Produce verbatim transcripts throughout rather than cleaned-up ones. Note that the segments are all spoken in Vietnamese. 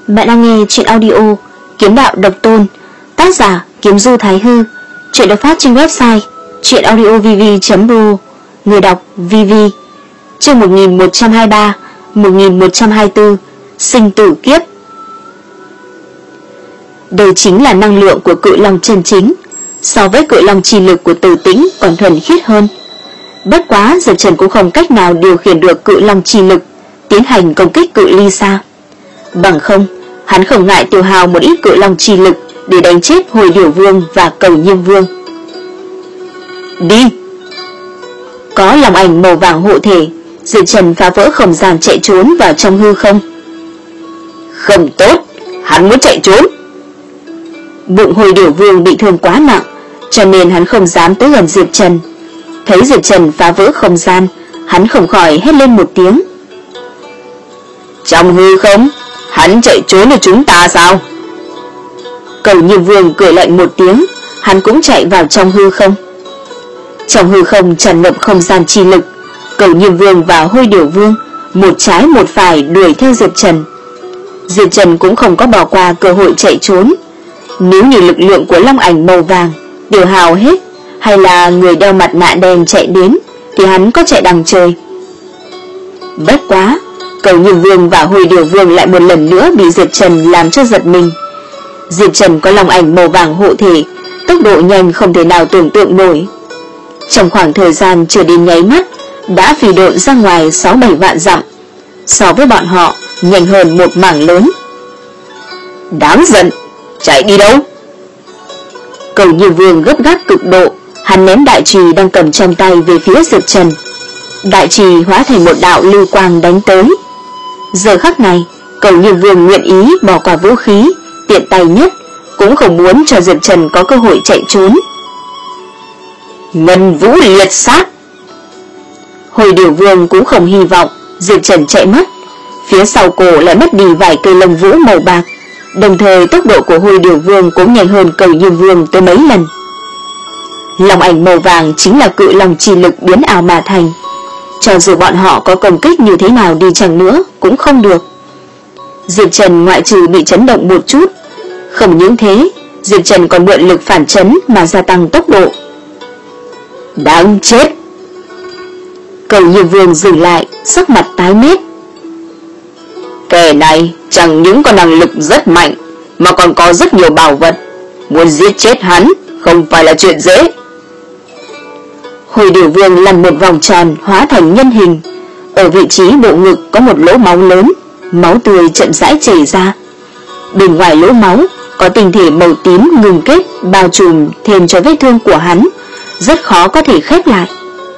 Bạn đang nghe truyện audio Kiếm Đạo Độc Tôn, tác giả Kiếm Du Thái Hư. Truyện được phát trên website truyện audio v v chấm ro. Người đọc vê vê. Chương một nghìn một trăm hai mươi ba, một nghìn một trăm hai mươi tư. Sinh tử kiếp. Đây chính là năng lượng của cự long chân chính, so với cự long chi lực của Từ Tĩnh còn thuần khiết hơn. Bất quá Diệp Trần cũng không cách nào điều khiển được cự long chi lực tiến hành công kích cự ly xa. Bằng không, hắn không ngại tiêu hao một ít cự long chi lực để đánh chết Hồi Điểu Vương và Cầu Nhiêm Vương. Đi! Có lòng ảnh màu vàng hộ thể, Diệp Trần phá vỡ không gian chạy trốn vào trong hư không. Không tốt, hắn muốn chạy trốn. Bụng Hồi Điểu Vương bị thương quá nặng, cho nên hắn không dám tới gần Diệp Trần. Thấy Diệp Trần phá vỡ không gian, hắn không khỏi hét lên một tiếng. Trong hư không, hắn chạy trốn được chúng ta sao? Cầu Nhiêm Vương cười lạnh một tiếng, hắn cũng chạy vào trong hư không. Trong hư không tràn ngập không gian chi lực, Cầu Nhiêm Vương và Hồi Điểu Vương một trái một phải đuổi theo Diệp Trần. Diệp Trần cũng không có bỏ qua cơ hội chạy trốn. Nếu như lực lượng của long ảnh màu vàng tiêu hao hết, hay là người đeo mặt nạ đen chạy đến, thì hắn có chạy đằng trời. Bất quá, Cầu Nhiêm Vương và Hồi Điểu Vương lại một lần nữa bị Diệp Trần làm cho giật mình. Diệp Trần có long ảnh màu vàng hộ thể, tốc độ nhanh không thể nào tưởng tượng nổi. Trong khoảng thời gian chưa đến nháy mắt, đã phi độn ra ngoài sáu bảy vạn dặm, so với bọn họ nhanh hơn một mảng lớn. Đáng giận, chạy đi đâu? Cầu Nhiêm Vương gấp gáp cực độ, hắn ném đại chùy đang cầm trong tay về phía Diệp Trần. Đại chùy hóa thành một đạo lưu quang đánh tới. Giờ khắc này, Cầu Nhiêm Vương nguyện ý bỏ qua vũ khí tiện tay nhất, cũng không muốn cho Diệp Trần có cơ hội chạy trốn. Ngân vũ liệt sát. Hồi Điểu Vương cũng không hy vọng Diệp Trần chạy mất, phía sau cổ lại mất đi vài cây lông vũ màu bạc. Đồng thời tốc độ của Hồi Điểu Vương cũng nhanh hơn Cầu Nhiêm Vương tới mấy lần. Long ảnh màu vàng chính là cự long chi lực biến ảo mà thành, cho dù bọn họ có công kích như thế nào đi chăng nữa cũng không được. Diệp Trần ngoại trừ bị chấn động một chút, không những thế, Diệp Trần còn mượn lực phản chấn mà gia tăng tốc độ. Đáng chết! Cầu Nhiêm Vương dừng lại, sắc mặt tái mét. Kẻ này chẳng những có năng lực rất mạnh, mà còn có rất nhiều bảo vật, muốn giết chết hắn không phải là chuyện dễ. Hồi Điểu Vương lăn một vòng tròn hóa thành nhân hình, ở vị trí bộ ngực có một lỗ máu lớn, máu tươi chậm rãi chảy ra. Bên ngoài lỗ máu có tinh thể màu tím ngừng kết bao trùm thêm cho vết thương của hắn, rất khó có thể khép lại.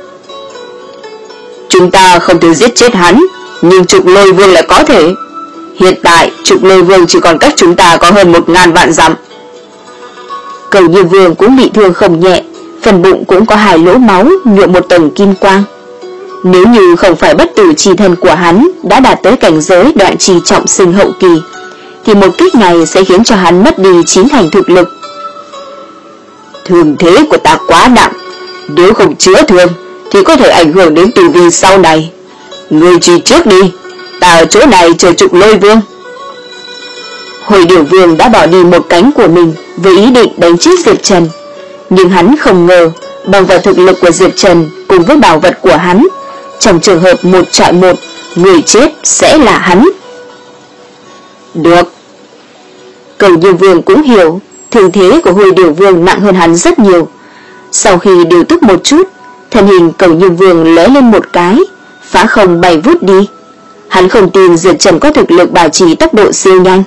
Chúng ta không thể giết chết hắn, nhưng Trục Lôi Vương lại có thể. Hiện tại Trục Lôi Vương chỉ còn cách chúng ta có hơn một ngàn vạn dặm. Cầu Nhiêm Vương cũng bị thương không nhẹ, phần bụng cũng có hai lỗ máu nhuộm một tầng kim quang. Nếu như không phải bất tử chi thân của hắn đã đạt tới cảnh giới đoạn trì trọng sinh hậu kỳ, thì một kích này sẽ khiến cho hắn mất đi chín thành thực lực. Thương thế của ta quá nặng, nếu không chữa thương thì có thể ảnh hưởng đến tử vi sau này. Ngươi truy trước đi, ta ở chỗ này chờ Trục Lôi Vương. Hồi Điểu Vương đã bỏ đi một cánh của mình với ý định đánh chết Diệp Trần, nhưng hắn không ngờ bằng vào thực lực của Diệp Trần cùng với bảo vật của hắn, trong trường hợp một chọi một, người chết sẽ là hắn. Được. Cầu Nhiêm Vương cũng hiểu thương thế của Hồi Điểu Vương nặng hơn hắn rất nhiều. Sau khi điều tức một chút, thân hình Cầu Nhiêm Vương lóe lên một cái, phá không bay vút đi. Hắn không tin Diệp Trần có thực lực bảo trì tốc độ siêu nhanh.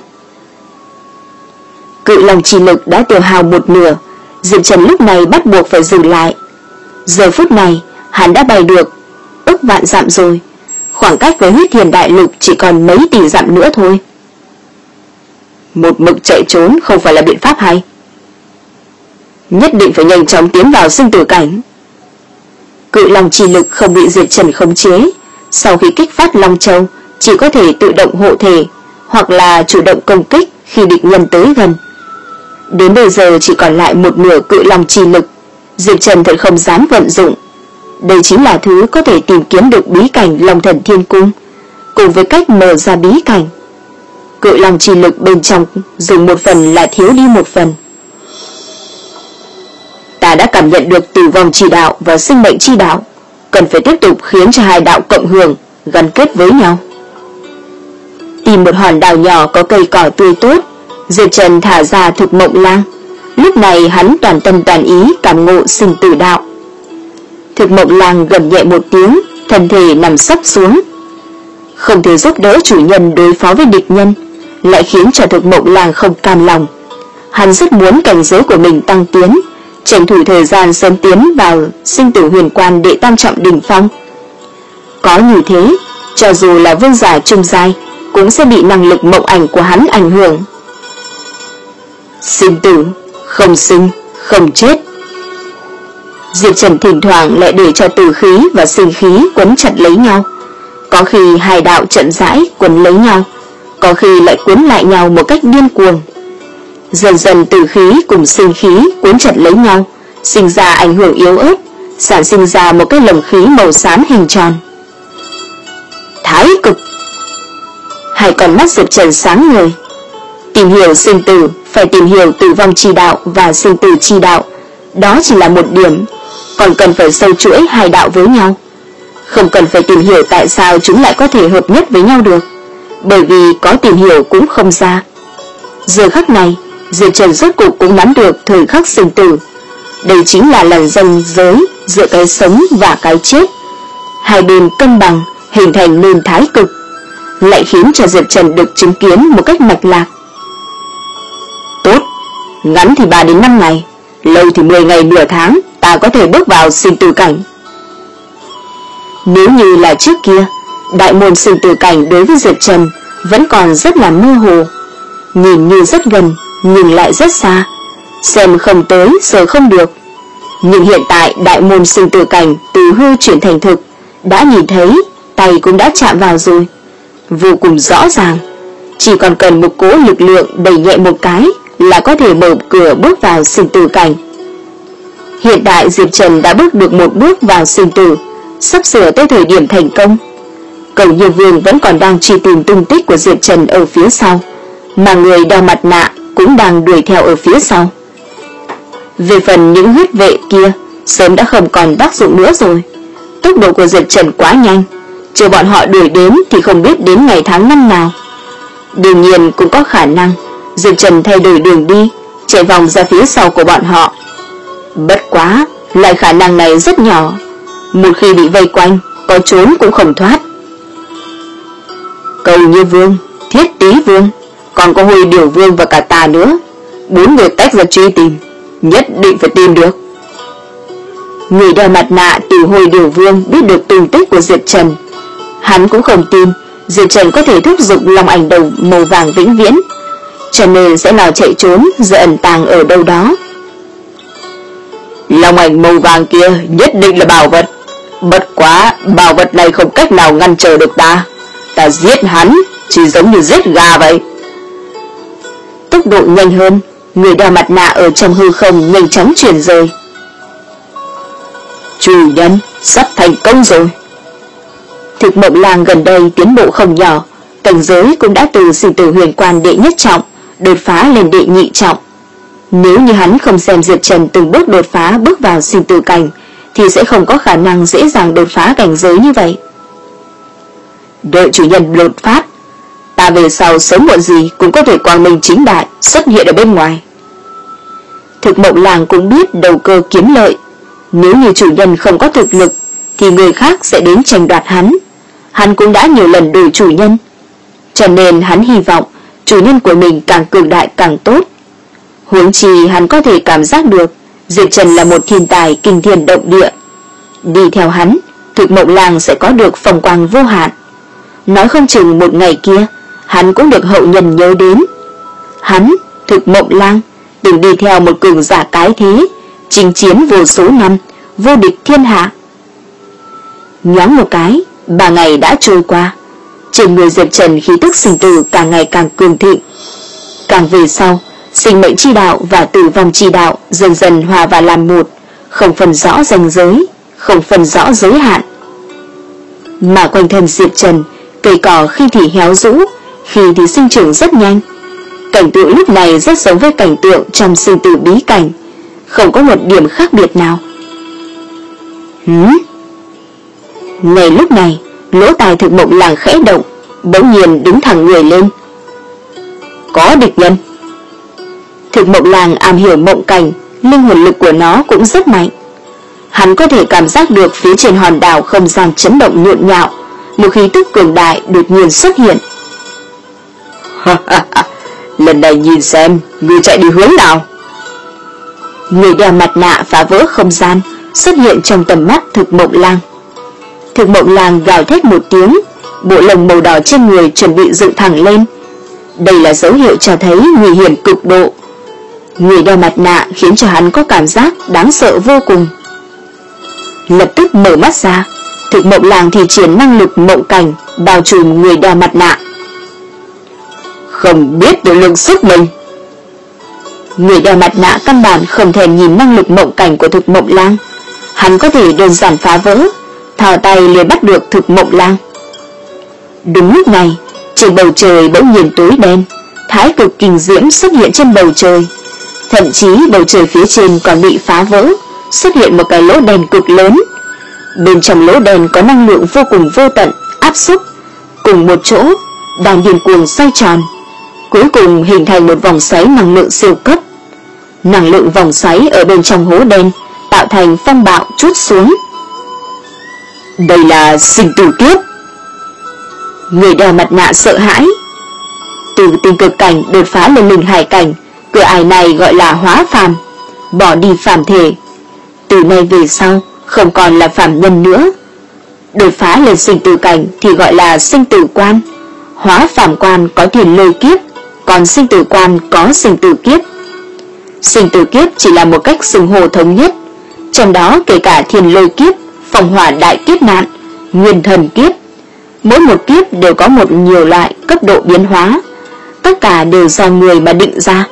Cự long chi lực đã tiêu hao một nửa, Diệp Trần lúc này bắt buộc phải dừng lại. Giờ phút này, hắn đã bay được ức vạn dặm rồi, khoảng cách với Huyết Thiền Đại Lục chỉ còn mấy tỷ dặm nữa thôi. Một mực chạy trốn không phải là biện pháp hay. Nhất định phải nhanh chóng tiến vào sinh tử cảnh. Cự long chi lực không bị Diệp Trần khống chế, sau khi kích phát Long Châu chỉ có thể tự động hộ thể, hoặc là chủ động công kích khi địch nhân tới gần. Đến bây giờ chỉ còn lại một nửa cự long chi lực, Diệp Trần thật không dám vận dụng. Đây chính là thứ có thể tìm kiếm được bí cảnh Long Thần Thiên Cung, cùng với cách mở ra bí cảnh. cự long chi lực bên trong dùng một phần là thiếu đi một phần. Ta đã cảm nhận được tử vong chi đạo và sinh mệnh chi đạo, cần phải tiếp tục khiến cho hai đạo cộng hưởng, gắn kết với nhau. Tìm một hòn đảo nhỏ có cây cỏ tươi tốt, Diệp Trần thả ra Thực Mộng Lang. Lúc này hắn toàn tâm toàn ý cảm ngộ sinh tử đạo. Thực Mộng Lang gầm nhẹ một tiếng, thân thể nằm sấp xuống. Không thể giúp đỡ chủ nhân đối phó với địch nhân, lại khiến cho Thực Mộng Lang không cam lòng. Hắn rất muốn cảnh giới của mình tăng tiến, tranh thủ thời gian sớm tiến vào sinh tử huyền quan đệ tam trọng đỉnh phong. Có như thế, cho dù là vương giả trung giai cũng sẽ bị năng lực mộng ảnh của hắn ảnh hưởng. Sinh tử, không sinh, không chết. Diệp Trần thỉnh thoảng lại để cho tử khí và sinh khí quấn chặt lấy nhau. Có khi hai đạo trận rãi quấn lấy nhau, có khi lại quấn lại nhau một cách điên cuồng. Dần dần tử khí cùng sinh khí cuốn chặt lấy nhau, sinh ra ảnh hưởng yếu ớt, sản sinh ra một cái lồng khí màu xám hình tròn. Thái cực. Hai con mắt Diệp Trần sáng người. Tìm hiểu sinh tử phải tìm hiểu tử vong chi đạo và sinh tử chi đạo, đó chỉ là một điểm, còn cần phải sâu chuỗi hai đạo với nhau. Không cần phải tìm hiểu tại sao chúng lại có thể hợp nhất với nhau được, bởi vì có tìm hiểu cũng không ra. Giờ khắc này, Diệp Trần rốt cuộc cũng nắm được thời khắc sinh tử. Đây chính là lần ranh giới giữa cái sống và cái chết. Hai bên cân bằng hình thành nên thái cực, lại khiến cho Diệp Trần được chứng kiến một cách mạch lạc. Tốt, ngắn thì ba đến năm ngày, lâu thì mười ngày nửa tháng, ta có thể bước vào sinh tử cảnh. Nếu như là trước kia, đại môn sinh tử cảnh đối với Diệp Trần vẫn còn rất là mơ hồ, nhìn như rất gần nhưng lại rất xa, xem không tới sợ không được. Nhưng hiện tại đại môn sinh tử cảnh từ hư chuyển thành thực, đã nhìn thấy, tay cũng đã chạm vào rồi, vô cùng rõ ràng. Chỉ còn cần một cỗ lực lượng đẩy nhẹ một cái là có thể mở cửa bước vào sinh tử cảnh. Hiện tại Diệp Trần đã bước được một bước vào sinh tử, sắp sửa tới thời điểm thành công. Cầu Như Vương vẫn còn đang truy tìm tung tích của Diệp Trần ở phía sau, mà người đeo mặt nạ cũng đang đuổi theo ở phía sau. Về phần những huyết vệ kia, sớm đã không còn tác dụng nữa rồi. Tốc độ của Diệp Trần quá nhanh, chờ bọn họ đuổi đến thì không biết đến ngày tháng năm nào. Đương nhiên cũng có khả năng Diệp Trần thay đổi đường đi, chạy vòng ra phía sau của bọn họ. Bất quá, loại khả năng này rất nhỏ, một khi bị vây quanh, có trốn cũng không thoát. Cầu Như Vương, Thiết Tý Vương, còn có Hồi Điểu Vương và cả ta nữa, bốn người tách ra truy tìm, nhất định phải tìm được. Người đeo mặt nạ từ Hồi Điểu Vương biết được tung tích của Diệp Trần. Hắn cũng không tin Diệp Trần có thể thúc giục long ảnh đầu màu vàng vĩnh viễn, cho nên sẽ nào chạy trốn rồi ẩn tàng ở đâu đó. Long ảnh màu vàng kia nhất định là bảo vật, bất quá bảo vật này không cách nào ngăn trở được ta. Ta giết hắn chỉ giống như giết gà vậy. Tốc độ nhanh hơn, người đeo mặt nạ ở trong hư không nhanh chóng chuyển rời. Chủ nhân, sắp thành công rồi. Thực Mộng Lang gần đây tiến bộ không nhỏ, cảnh giới cũng đã từ sinh tử huyền quan đệ nhất trọng đột phá lên đệ nhị trọng. Nếu như hắn không xem Diệp Trần từng bước đột phá bước vào sinh tử cảnh, thì sẽ không có khả năng dễ dàng đột phá cảnh giới như vậy. Đợi chủ nhân đột phát, ta về sau sớm muộn gì cũng có thể quang minh chính đại xuất hiện ở bên ngoài. Thực Mộng Lang cũng biết đầu cơ kiếm lợi, nếu như chủ nhân không có thực lực thì người khác sẽ đến tranh đoạt hắn. Hắn cũng đã nhiều lần đổi chủ nhân, cho nên hắn hy vọng chủ nhân của mình càng cường đại càng tốt. Huống chi hắn có thể cảm giác được Diệp Trần là một thiên tài kinh thiên động địa. Đi theo hắn, Thực Mộng Lang sẽ có được phong quang vô hạn. Nói không chừng một ngày kia hắn cũng được hậu nhân nhớ đến. Hắn, Thực Mộng Lang, từng đi theo một cường giả cái thế, chinh chiến vô số năm, vô địch thiên hạ. Nhoáng một cái, ba ngày đã trôi qua. Trên người Diệp Trần khí tức sinh tử càng ngày càng cường thịnh. Càng về sau, sinh mệnh chi đạo và tử vong chi đạo dần dần hòa vào làm một, không phân rõ ranh giới, không phân rõ giới hạn. Mà quanh thân Diệp Trần, cây cỏ khi thì héo rũ, khi thì sinh trưởng rất nhanh. Cảnh tượng lúc này rất giống với cảnh tượng trong sinh tử bí cảnh, không có một điểm khác biệt nào. Hửm? Ngay lúc này, lỗ tai Thực Mộng Lang khẽ động, bỗng nhiên đứng thẳng người lên. Có địch nhân. Thực Mộng Lang am hiểu mộng cảnh, linh hồn lực của nó cũng rất mạnh. Hắn có thể cảm giác được phía trên hòn đảo không gian chấn động nhộn nhạo, một khí tức cường đại đột nhiên xuất hiện. Lần này nhìn xem, ngươi chạy đi hướng nào? Người đeo mặt nạ phá vỡ không gian xuất hiện trong tầm mắt Thực Mộng Lang. Thực Mộng Lang gào thét một tiếng, bộ lông màu đỏ trên người chuẩn bị dựng thẳng lên. Đây là dấu hiệu cho thấy nguy hiểm cực độ. Người đeo mặt nạ khiến cho hắn có cảm giác đáng sợ vô cùng. Lập tức mở mắt ra, Thực Mộng Lang thì triển năng lực mộng cảnh bao trùm người đeo mặt nạ. Không biết tự lượng sức mình. Người đeo mặt nạ căn bản không thể nhìn năng lực mộng cảnh của Thực Mộng Lang. Hắn có thể đơn giản phá vỡ, thò tay liền bắt được Thực Mộng Lang. Đúng lúc này, trên bầu trời bỗng nhiên tối đen, thái cực kinh diễm xuất hiện trên bầu trời. Thậm chí bầu trời phía trên còn bị phá vỡ, xuất hiện một cái lỗ đen cực lớn. Bên trong lỗ đen có năng lượng vô cùng vô tận áp xúc cùng một chỗ, đang điên cuồng xoay tròn, cuối cùng hình thành một vòng xoáy năng lượng siêu cấp. Năng lượng vòng xoáy ở bên trong hố đen tạo thành phong bạo trút xuống. Đây là sinh tử kiếp. Người đeo mặt nạ sợ hãi. Từ tinh cực cảnh đột phá lên linh hải cảnh, cửa ải này gọi là hóa phàm, bỏ đi phàm thể. Từ nay về sau không còn là phàm nhân nữa. Đột phá lên sinh tử cảnh thì gọi là sinh tử quan. Hóa phàm quan có thiên lôi kiếp, còn sinh tử quan có sinh tử kiếp. Sinh tử kiếp chỉ là một cách xưng hô thống nhất, trong đó kể cả thiên lôi kiếp, phong hỏa đại kiếp nạn, nguyên thần kiếp. Mỗi một kiếp đều có một nhiều loại cấp độ biến hóa, tất cả đều do người mà định ra.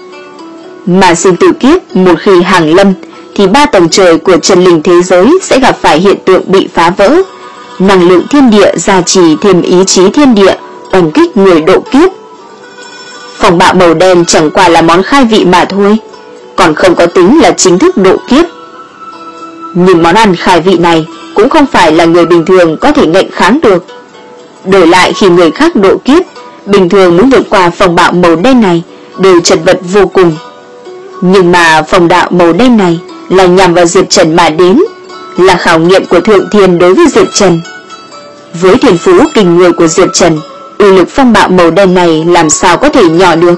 Mà sinh tử kiếp một khi hàng lâm thì ba tầng trời của chân linh thế giới sẽ gặp phải hiện tượng bị phá vỡ, năng lượng thiên địa gia trì thêm ý chí thiên địa oanh kích người độ kiếp. Phong bạo màu đen chẳng qua là món khai vị mà thôi, còn không có tính là chính thức độ kiếp. Nhưng món ăn khai vị này cũng không phải là người bình thường có thể nghênh kháng được. Đổi lại khi người khác độ kiếp, bình thường muốn vượt qua phong bạo màu đen này đều chật vật vô cùng. Nhưng mà phong đạo màu đen này là nhằm vào Diệp Trần mà đến, là khảo nghiệm của Thượng Thiên đối với Diệp Trần. Với thiên phú kinh người của Diệp Trần, uy lực phong bạo màu đen này làm sao có thể nhỏ được.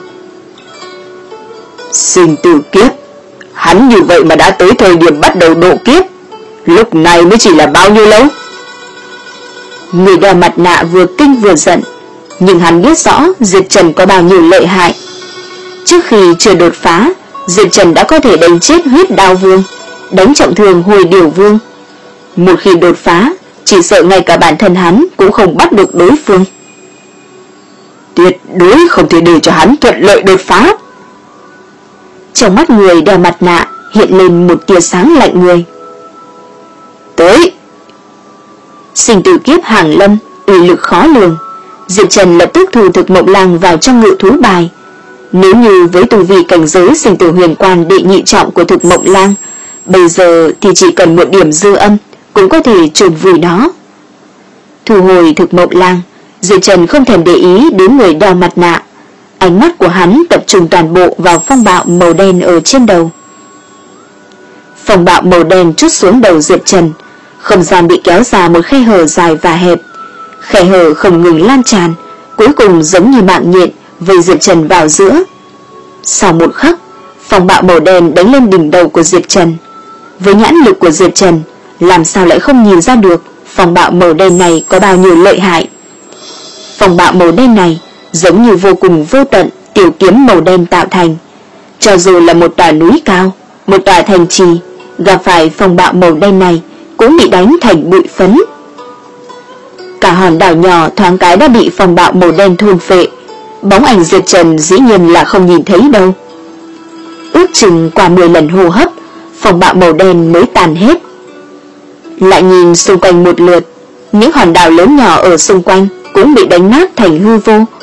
Sinh tử kiếp, hắn như vậy mà đã tới thời điểm bắt đầu độ kiếp, lúc này mới chỉ là bao nhiêu lâu? Người đeo mặt nạ vừa kinh vừa giận, nhưng hắn biết rõ Diệp Trần có bao nhiêu lợi hại. Trước khi chưa đột phá, Diệp Trần đã có thể đánh chết huyết đao vương, đánh trọng thương hồi điều vương. Một khi đột phá, chỉ sợ ngay cả bản thân hắn cũng không bắt được đối phương. Tuyệt đối không thể để cho hắn thuận lợi đột phá. Trong mắt người đeo mặt nạ hiện lên một tia sáng lạnh người. Tới. Sinh tử kiếp hàng lâm, uy lực khó lường. Diệp Trần lập tức thu Thực Mộng Lang vào trong ngự thú bài. Nếu như với tu vi cảnh giới sinh tử huyền quan đệ nhị trọng của Thực Mộng Lang, bây giờ thì chỉ cần một điểm dư âm cũng có thể chôn vùi nó. Thu hồi Thực Mộng Lang, Diệp Trần không thèm để ý đến người đeo mặt nạ. Ánh mắt của hắn tập trung toàn bộ vào phong bạo màu đen ở trên đầu. Phong bạo màu đen trút xuống đầu Diệp Trần, không gian bị kéo ra một khe hở dài và hẹp. Khe hở không ngừng lan tràn, cuối cùng giống như mạng nhện vây Diệp Trần vào giữa. Sau một khắc, phong bạo màu đen đánh lên đỉnh đầu của Diệp Trần. Với nhãn lực của Diệp Trần, làm sao lại không nhìn ra được phong bạo màu đen này có bao nhiêu lợi hại. Phong bạo màu đen này giống như vô cùng vô tận tiểu kiếm màu đen tạo thành. Cho dù là một tòa núi cao, một tòa thành trì, gặp phải phong bạo màu đen này cũng bị đánh thành bụi phấn. Cả hòn đảo nhỏ thoáng cái đã bị phong bạo màu đen thôn phệ. Bóng ảnh Diệp Trần dĩ nhiên là không nhìn thấy đâu. Ước chừng qua mười lần hô hấp, phong bạo màu đen mới tàn hết. Lại nhìn xung quanh một lượt, những hòn đảo lớn nhỏ ở xung quanh cũng bị đánh nát thành hư vô.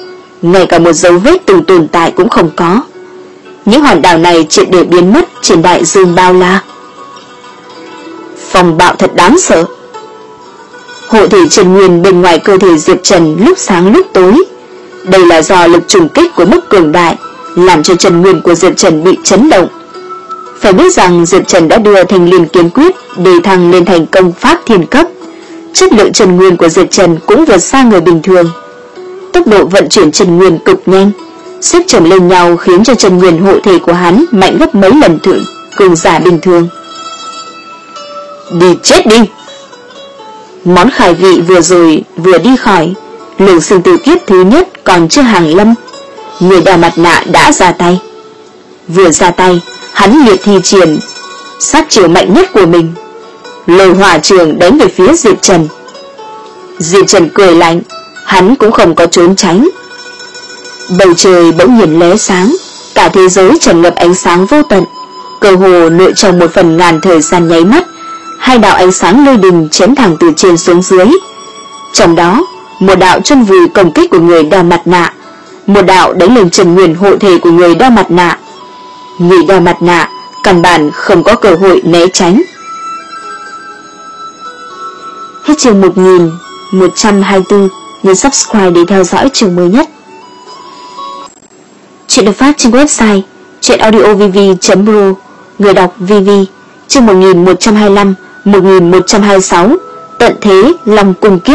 ngay cả một dấu vết từng tồn tại cũng không có. Những hòn đảo này triệt để biến mất trên đại dương bao la. Phong bạo thật đáng sợ. Hộ thể chân nguyên bên ngoài cơ thể Diệp Trần lúc sáng lúc tối. Đây là do lực trùng kích của mức cường đại làm cho chân nguyên của Diệp Trần bị chấn động. Phải biết rằng Diệp Trần đã đưa Thanh Liên Kiếm Quyết đề thăng lên thành công pháp thiên cấp. Chất lượng chân nguyên của Diệp Trần cũng vượt xa người bình thường. Tốc độ vận chuyển chân nguyên cực nhanh, xếp chồng lên nhau khiến cho chân nguyên hộ thể của hắn mạnh gấp mấy lần thượng cường giả bình thường. Đi chết đi! Món khai vị vừa rồi vừa đi khỏi, luồng sinh tử kiếp thứ nhất còn chưa hàng lâm, người đeo mặt nạ đã ra tay. Vừa ra tay, hắn liệt thi triển sát chiêu mạnh nhất của mình, lôi hỏa trường đánh về phía Diệp Trần. Diệp Trần cười lạnh, hắn cũng không có trốn tránh. Bầu trời bỗng nhiên lóe sáng, cả thế giới tràn ngập ánh sáng vô tận, cơ hồ nội trong một phần ngàn thời gian nháy mắt, hai đạo ánh sáng lôi đình chém thẳng từ trên xuống dưới. Trong đó, một đạo chôn vùi công kích của người đeo mặt nạ, một đạo đánh lên chân nguyên hộ thể của người đeo mặt nạ. Người đeo mặt nạ căn bản không có cơ hội né tránh. Hết chương một nghìn một trăm hai mươi tư, nhấn subscribe để theo dõi chương mới nhất. Chuyện được phát trên website truyệnaudiovv chấm pro, người đọc vê vê. Chương một nghìn một trăm hai mươi lăm, một nghìn một trăm hai mươi sáu, tận thế Long Cung Kiếp.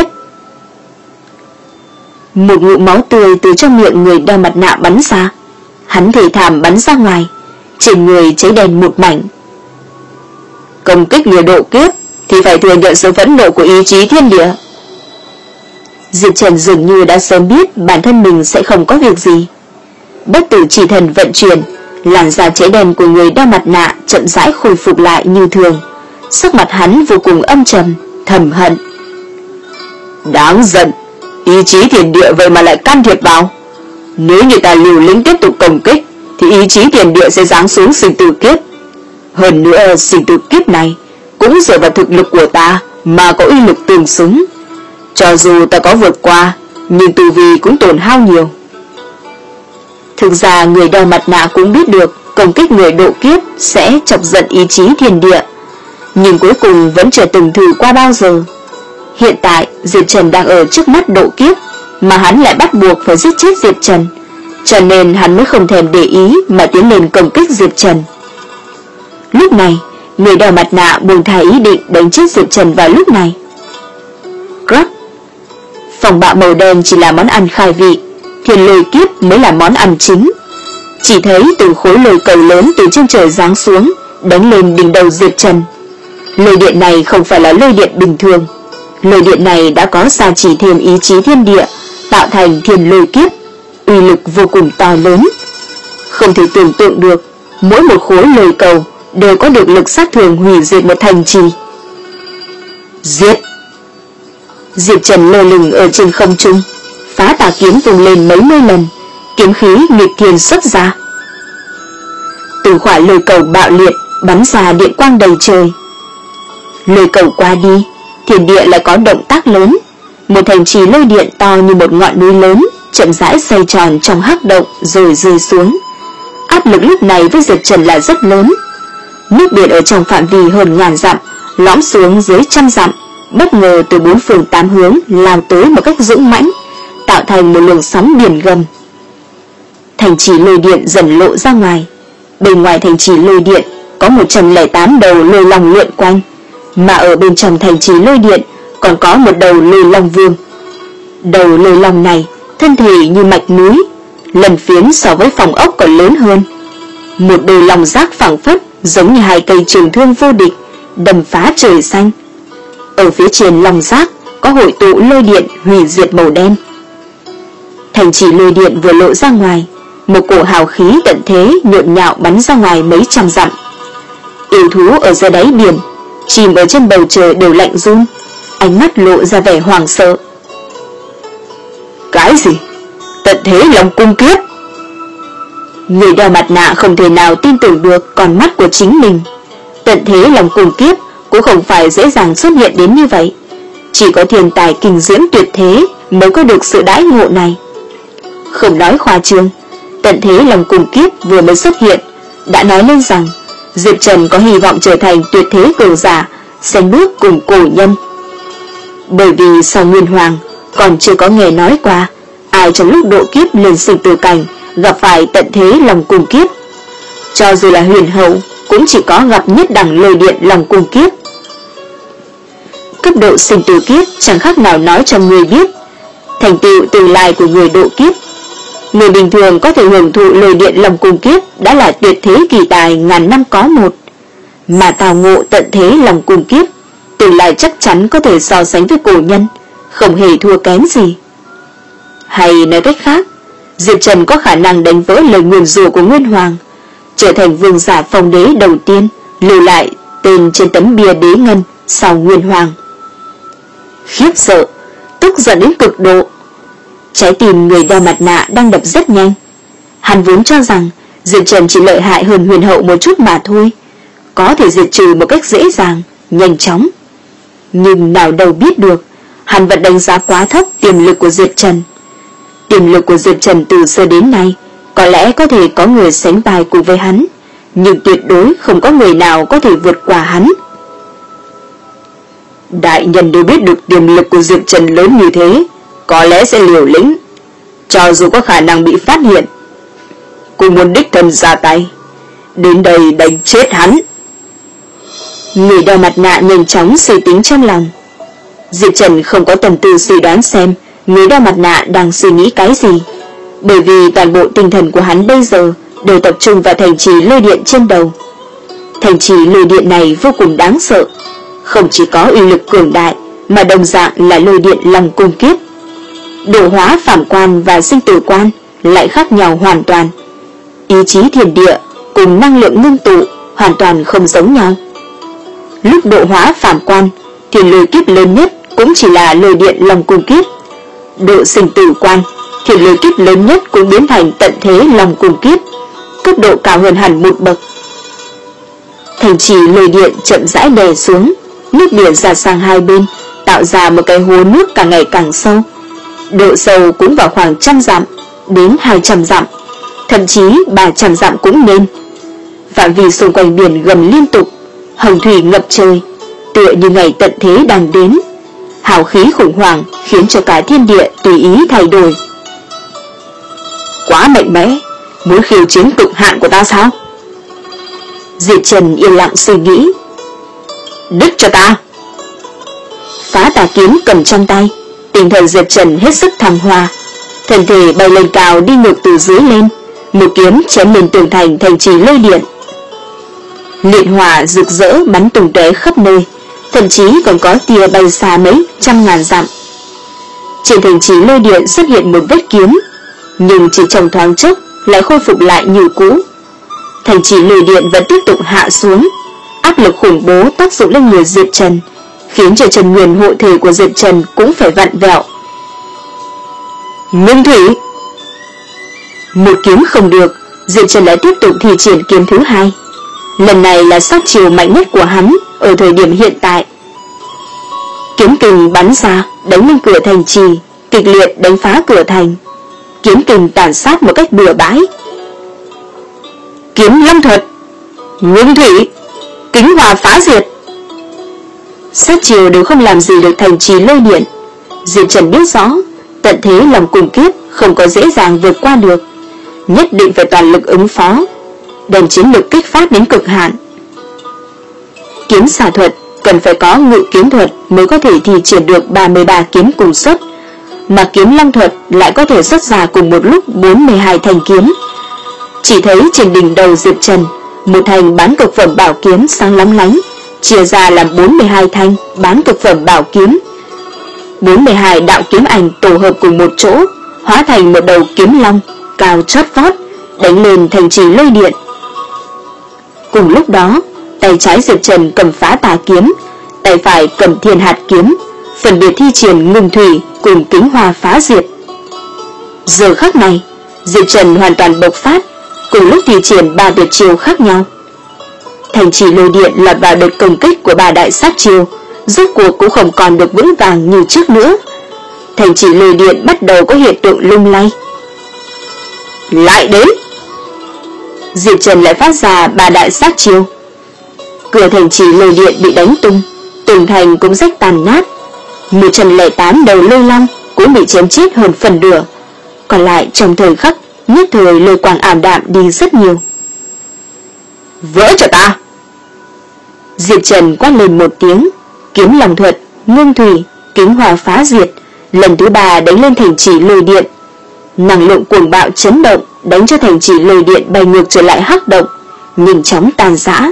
Một ngụm máu tươi từ trong miệng người đeo mặt nạ bắn ra, hắn thề thảm bắn ra ngoài, trên người cháy đen một mảnh. Công kích người độ kiếp thì phải thừa nhận sự phẫn nộ của ý chí thiên địa. Diệp Trần dường như đã sớm biết bản thân mình sẽ không có việc gì. Bất tử chỉ thần vận chuyển, làn da cháy đen của người đeo mặt nạ chậm rãi khôi phục lại như thường. Sắc mặt hắn vô cùng âm trầm, thầm hận. Đáng giận, ý chí thiên địa vậy mà lại can thiệp vào. Nếu như ta liều lĩnh tiếp tục công kích thì ý chí thiên địa sẽ giáng xuống sinh tử kiếp. Hơn nữa sinh tử kiếp này cũng dựa vào thực lực của ta mà có uy lực tương xứng. Cho dù ta có vượt qua, nhưng tu vi cũng tổn hao nhiều. Thực ra người đeo mặt nạ cũng biết được công kích người độ kiếp sẽ chọc giận ý chí thiên địa, nhưng cuối cùng vẫn chưa từng thử qua bao giờ. Hiện tại Diệp Trần đang ở trước mắt độ kiếp, mà hắn lại bắt buộc phải giết chết Diệp Trần, cho nên hắn mới không thèm để ý mà tiến lên công kích Diệp Trần. Lúc này, người đeo mặt nạ buông thả ý định đánh chết Diệp Trần vào lúc này. Crap! Phòng bạo màu đen chỉ là món ăn khai vị, thiên lôi kiếp mới là món ăn chính. Chỉ thấy từng khối lôi cầu lớn từ trên trời giáng xuống, đánh lên đỉnh đầu Diệp Trần. Lôi điện này không phải là lôi điện bình thường. Lôi điện này đã có gia trì thêm ý chí thiên địa, tạo thành thiên lôi kiếp, uy lực vô cùng to lớn. Không thể tưởng tượng được, mỗi một khối lôi cầu đều có được lực sát thương hủy diệt một thành trì. Giết! Diệp Trần lơ lửng ở trên không trung, phá tà kiếm vùng lên mấy mươi lần, kiếm khí nghịch thiên xuất ra. Từng quả lôi cầu bạo liệt bắn ra điện quang đầy trời. Lôi cầu qua đi, thiên địa lại có động tác lớn. Một thành trì lôi điện to như một ngọn núi lớn chậm rãi xoay tròn trong hắc động rồi rơi xuống. Áp lực lúc này với Diệp Trần là rất lớn. Nước biển ở trong phạm vi hơn ngàn dặm lõm xuống dưới trăm dặm, bất ngờ từ bốn phương tám hướng lao tới một cách dũng mãnh, tạo thành một luồng sóng biển gầm. Thành trì lôi điện dần lộ ra ngoài. Bên ngoài thành trì lôi điện có một trăm lẻ tám đầu lôi long lượn quanh, mà ở bên trong thành trì lôi điện còn có một đầu lôi long vương. Đầu lôi long này thân thể như mạch núi, lần phiến so với phòng ốc còn lớn hơn. Một đôi long giác phẳng phất giống như hai cây trường thương vô địch đâm phá trời xanh. Ở phía trên long giác có hội tụ lôi điện hủy diệt màu đen. Thành trì lôi điện vừa lộ ra ngoài, một cổ hào khí tận thế nhộn nhạo bắn ra ngoài mấy trăm dặm. Yêu thú ở dưới đáy biển, chìm ở trên bầu trời đều lạnh run, ánh mắt lộ ra vẻ hoảng sợ. Cái gì? Tận thế Long Cung Kiếp? Người đeo mặt nạ không thể nào tin tưởng được con mắt của chính mình. Tận thế Long Cung Kiếp cũng không phải dễ dàng xuất hiện đến như vậy. Chỉ có thiên tài kinh diễm tuyệt thế mới có được sự đãi ngộ này. Không nói khoa trương, tận thế lòng cùng kiếp vừa mới xuất hiện đã nói lên rằng Diệp Trần có hy vọng trở thành tuyệt thế cường giả, sánh bước cùng cổ nhân. Bởi vì sau Nguyên Hoàng còn chưa có nghe nói qua ai trong lúc độ kiếp lên sinh tử cảnh gặp phải tận thế lòng cùng kiếp. Cho dù là huyền hậu cũng chỉ có gặp nhất đẳng lôi điện lòng cùng kiếp. Cấp độ sinh tử kiếp chẳng khác nào nói cho người biết thành tựu tương lai của người độ kiếp. Người bình thường có thể hưởng thụ lôi điện lòng cùng kiếp đã là tuyệt thế kỳ tài ngàn năm có một, mà tào ngộ tận thế lòng cùng kiếp tương lai chắc chắn có thể so sánh với cổ nhân, không hề thua kém gì. Hay nói cách khác, Diệp Trần có khả năng đánh vỡ lời nguyền rủa của Nguyên Hoàng, trở thành vương giả phong đế đầu tiên lưu lại tên trên tấm bia đế ngân sau Nguyên Hoàng. Khiếp sợ, tức giận đến cực độ. Trái tim người đeo mặt nạ đang đập rất nhanh. Hắn vốn cho rằng Diệp Trần chỉ lợi hại hơn huyền hậu một chút mà thôi, có thể diệt trừ một cách dễ dàng, nhanh chóng. Nhưng nào đâu biết được, hắn vẫn đánh giá quá thấp tiềm lực của Diệp Trần. Tiềm lực của Diệp Trần từ xưa đến nay có lẽ có thể có người sánh vai cùng với hắn, nhưng tuyệt đối không có người nào có thể vượt qua hắn. Đại nhân đều biết được tiềm lực của Diệp Trần lớn như thế, có lẽ sẽ liều lĩnh, cho dù có khả năng bị phát hiện. Cô muốn đích thân ra tay, đến đây đánh chết hắn. Người đeo mặt nạ nhanh chóng suy tính trong lòng. Diệp Trần không có tâm tư suy đoán xem người đeo mặt nạ đang suy nghĩ cái gì, bởi vì toàn bộ tinh thần của hắn bây giờ đều tập trung vào thành trì lôi điện trên đầu. Thành trì lôi điện này vô cùng đáng sợ, không chỉ có uy lực cường đại mà đồng dạng là lôi điện lòng cung kiếp. Độ hóa phàm quan và sinh tử quan lại khác nhau hoàn toàn. Ý chí thiên địa cùng năng lượng ngưng tụ hoàn toàn không giống nhau. Lúc độ hóa phàm quan thì lôi kiếp lớn nhất cũng chỉ là lôi điện lòng cung kiếp. Độ sinh tử quan thì lôi kiếp lớn nhất cũng biến thành tận thế lòng cung kiếp, cấp độ cao hơn hẳn một bậc. Thành trì lôi điện chậm rãi đè xuống, nước biển ra sang hai bên tạo ra một cái hố nước càng ngày càng sâu. Độ sâu cũng vào khoảng trăm dặm đến hai trăm dặm, thậm chí ba trăm dặm cũng nên. Phạm vi xung quanh biển gầm liên tục, hồng thủy ngập trời, tựa như ngày tận thế đang đến. Hào khí khủng hoảng khiến cho cả thiên địa tùy ý thay đổi. Quá mạnh mẽ, muốn khiêu chiến cực hạn của ta sao? Diệp Trần yên lặng suy nghĩ. Đứt cho ta! Phá tà kiếm cầm trong tay, tinh thần Diệp Trần hết sức thăng hoa, thân thể bay lên cao đi ngược từ dưới lên, một kiếm chém lên tường thành thành trì lôi điện. Liệt hỏa rực rỡ bắn tung tóe khắp nơi, thậm chí còn có tia bay xa mấy trăm ngàn dặm. Trên thành trì lôi điện xuất hiện một vết kiếm, nhưng chỉ trong thoáng chốc lại khôi phục lại như cũ. Thành trì lôi điện vẫn tiếp tục hạ xuống, áp lực khủng bố tác dụng lên người Diệp Trần, khiến cho chân nguyên hộ thể của Diệp Trần cũng phải vặn vẹo. Ngưng thủy! Một kiếm không được, Diệp Trần lại tiếp tục thi triển kiếm thứ hai. Lần này là sát chiêu mạnh nhất của hắn ở thời điểm hiện tại. Kiếm kình bắn ra, đánh lên cửa thành trì, kịch liệt đánh phá cửa thành. Kiếm kình tàn sát một cách bừa bãi. Kiếm long thuật, ngưng thủy, kính hòa phá diệt. Sát chiêu đều không làm gì được thành trì lôi điện. Diệp Trần biết rõ, tận thế lòng cùng kiếp không có dễ dàng vượt qua được, nhất định phải toàn lực ứng phó, đem chiến lực kích phát đến cực hạn. Kiếm xà thuật cần phải có ngự kiếm thuật mới có thể thi triển được ba mươi ba kiếm cùng xuất, mà kiếm long thuật lại có thể xuất ra cùng một lúc bốn mươi hai thanh kiếm. Chỉ thấy trên đỉnh đầu Diệp Trần, một thanh bán cực phẩm bảo kiếm sáng lóng lánh, chia ra làm bốn mươi hai thanh bán cực phẩm bảo kiếm. bốn mươi hai đạo kiếm ảnh tổ hợp cùng một chỗ, hóa thành một đầu kiếm long cao chót vót, đánh lên thành trì lôi điện. Cùng lúc đó, tay trái Diệp Trần cầm phá tà kiếm, tay phải cầm thiên hạt kiếm, phân biệt thi triển ngưng thủy cùng kính hoa phá diệt. Giờ khắc này, Diệp Trần hoàn toàn bộc phát, cùng lúc thi triển ba tuyệt chiêu khác nhau. Thành trì lôi điện lọt vào đợt công kích của ba đại sát chiêu, rốt cuộc cũng không còn được vững vàng như trước nữa. Thành trì lôi điện bắt đầu có hiện tượng lung lay. lại đến. Diệp Trần lại phát ra ba đại sát chiêu. Cửa thành trì lôi điện bị đánh tung, tường thành cũng rách tàn nát. một trăm lẻ tám đầu lôi long cũng bị chém chết hơn phần nửa. Còn lại trong thời khắc nhất thời lôi quang ảm đạm đi rất nhiều. Vỡ cho ta! Diệp Trần quát lên một tiếng, kiếm lòng thuật, ngưng thủy, kính hỏa phá diệt, lần thứ ba đánh lên thành trì lôi điện. Năng lượng cuồng bạo chấn động, đánh cho thành trì lôi điện bay ngược trở lại hắc động, nhanh chóng tan rã.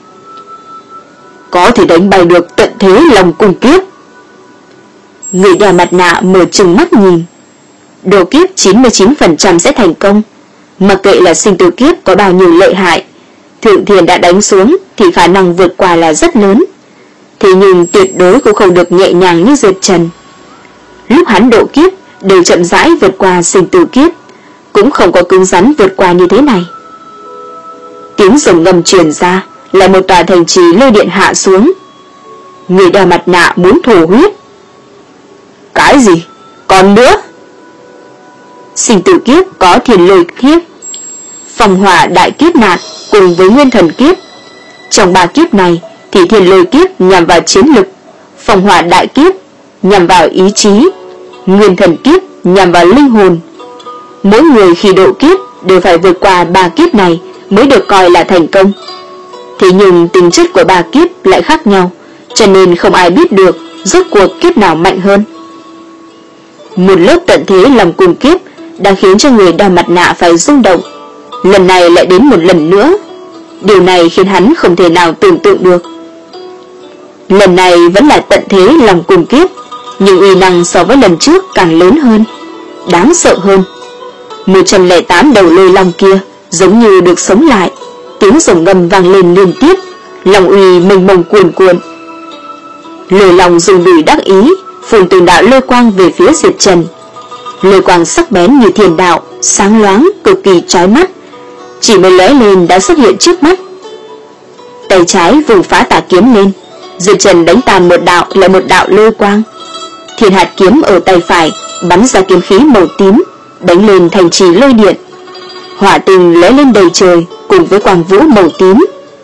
Có thể đánh bay được tận thế lòng cung kiếp. Người đeo mặt nạ mở trừng mắt nhìn. Độ kiếp chín mươi chín phần trăm sẽ thành công. Mặc kệ là sinh tử kiếp có bao nhiêu lợi hại, thượng thiền đã đánh xuống thì khả năng vượt qua là rất lớn. Thế nhưng tuyệt đối cũng không được nhẹ nhàng như Diệp Trần. Lúc hắn độ kiếp đều chậm rãi vượt qua sinh tử kiếp, cũng không có cứng rắn vượt qua như thế này. Tiếng rồng ngầm truyền ra, là một tòa thành trì lôi điện hạ xuống. Người đeo mặt nạ muốn thổ huyết. Cái gì? Còn nữa? Sinh tử kiếp có thiên lôi kiếp, phong hỏa đại kiếp nạn cùng với nguyên thần kiếp. Trong ba kiếp này thì thiên lôi kiếp nhằm vào chiến lực, phong hỏa đại kiếp nhằm vào ý chí, nguyên thần kiếp nhằm vào linh hồn. Mỗi người khi độ kiếp đều phải vượt qua ba kiếp này mới được coi là thành công. Thế nhưng tính chất của ba kiếp lại khác nhau, cho nên không ai biết được rốt cuộc kiếp nào mạnh hơn. Một lớp tận thế lòng cùng kiếp đang khiến cho người đeo mặt nạ phải rung động. Lần này lại đến một lần nữa. Điều này khiến hắn không thể nào tưởng tượng được. Lần này vẫn là tận thế lòng cùng kiếp, nhưng uy năng so với lần trước càng lớn hơn, đáng sợ hơn. một trăm lẻ tám đầu lôi long kia giống như được sống lại, tiếng rồng ngầm vang lên liên tiếp, lòng uy mênh mông cuồn cuộn. Lôi long dùng đùi đắc ý, phun từng đạo lôi quang về phía Diệp Trần. Lôi quang sắc bén như thiên đạo, sáng loáng, cực kỳ chói mắt, chỉ mới lóe lên đã xuất hiện trước mắt. Tay trái vùng phá tà kiếm lên, Diệp Trần đánh tàn một đạo lại một đạo lôi quang. Thiên hạt kiếm ở tay phải bắn ra kiếm khí màu tím, đánh lên thành trì lôi điện. Hỏa tinh lóe lên đầy trời cùng với quang vũ màu tím.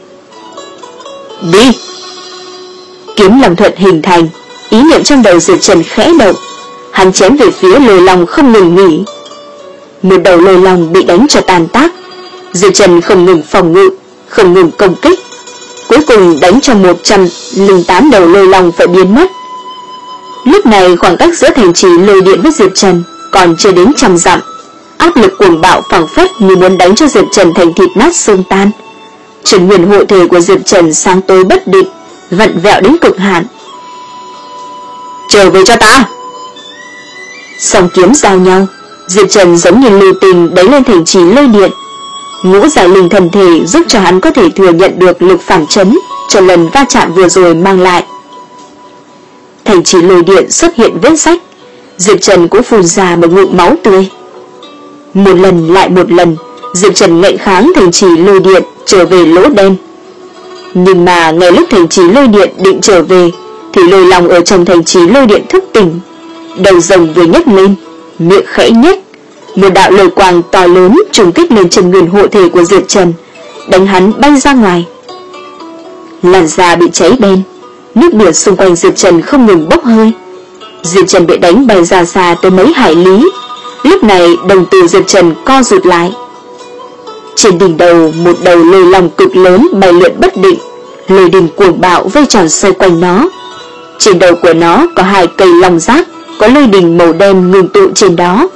Đi! Kiếm lòng thuật hình thành, ý niệm trong đầu Diệp Trần khẽ động, hắn chém về phía lôi long không ngừng nghỉ. Một đầu lôi long bị đánh cho tàn tác, Diệp Trần không ngừng phòng ngự, không ngừng công kích, cuối cùng đánh cho một trăm lẻ tám đầu lôi long phải biến mất. Lúc này khoảng cách giữa thành trì lôi điện với Diệp Trần còn chưa đến trăm dặm, áp lực cuồng bạo phảng phất như muốn đánh cho Diệp Trần thành thịt nát xương tan. Trần nguyên hộ thể của Diệp Trần sáng tối bất định, vặn vẹo đến cực hạn. Trở về cho ta! Song kiếm giao nhau, Diệp Trần giống như lưu tình đánh lên thành trì lôi điện. Ngũ giải linh thần thể giúp cho hắn có thể thừa nhận được lực phản chấn cho lần va chạm vừa rồi mang lại. Thành trì lôi điện xuất hiện vết rách, Diệp Trần cũng phun ra một ngụm máu tươi. Một lần lại một lần, Diệp Trần ngạnh kháng thành trì lôi điện trở về lỗ đen. Nhưng mà ngay lúc thành trì lôi điện định trở về thì lôi long ở trong thành trì lôi điện thức tỉnh, đầu rồng vừa nhấc lên, miệng khẽ nhếch, một đạo lôi quang to lớn trùng kích lên chân nguyên hộ thể của Diệp Trần, đánh hắn bay ra ngoài. Làn da bị cháy đen, nước biển xung quanh Diệp Trần không ngừng bốc hơi. Diệp Trần bị đánh bay ra xa tới mấy hải lý. Lúc này đồng tử Diệp Trần co rụt lại. Trên đỉnh đầu một đầu lôi long cực lớn bay lượn bất định, lôi đình cuồng bạo vây tròn xoay quanh nó. Trên đầu của nó có hai cây long giác, có lôi đình màu đen ngưng tụ trên đó.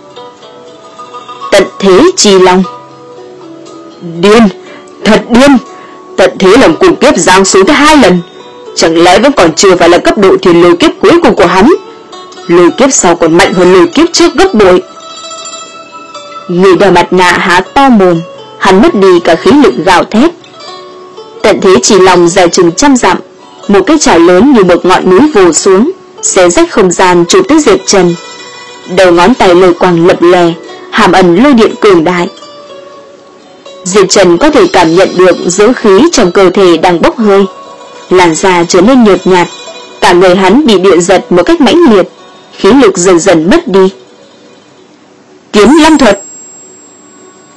Tận thế chi long. Điên, thật điên. Tận thế lòng cùng kiếp giáng xuống tới hai lần, chẳng lẽ vẫn còn chưa phải là cấp độ thiên lôi kiếp cuối cùng của hắn? Lôi kiếp sau còn mạnh hơn lôi kiếp trước gấp bội. Người đeo mặt nạ há to mồm, hắn mất đi cả khí lực gào thét. Tận thế chỉ lòng dài chừng trăm dặm, một cái chảo lớn như một ngọn núi vồ xuống, xé rách không gian chụp tới Diệp Trần. Đầu ngón tay lôi quang lập lè, hàm ẩn lôi điện cường đại. Diệp Trần có thể cảm nhận được dưỡng khí trong cơ thể đang bốc hơi, làn da trở nên nhợt nhạt, cả người hắn bị điện giật một cách mãnh liệt, khí lực dần dần mất đi. Kiếm long thuật.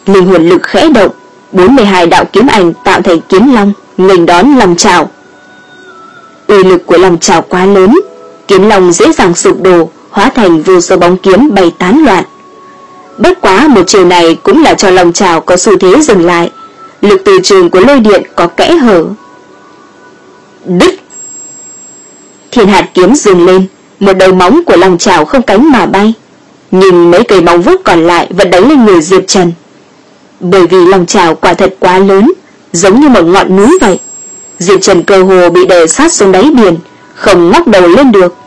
Linh hồn lực khẽ động, bốn mươi hai đạo kiếm ảnh tạo thành kiếm long nghênh đón long trảo. Uy lực của long trảo quá lớn, kiếm long dễ dàng sụp đổ, hóa thành vô số bóng kiếm bay tán loạn. Bất quá một chiều này cũng là cho long trảo có xu thế dừng lại, lực từ trường của lôi điện có kẽ hở. Đứt! Thiên hạt kiếm dừng lên, một đầu móng của long trảo không cánh mà bay, nhưng mấy cây móng vuốt còn lại vẫn đánh lên người Diệp Trần. Bởi vì long trảo quả thật quá lớn, giống như một ngọn núi vậy, Diệp Trần cơ hồ bị đè sát xuống đáy biển, không ngóc đầu lên được.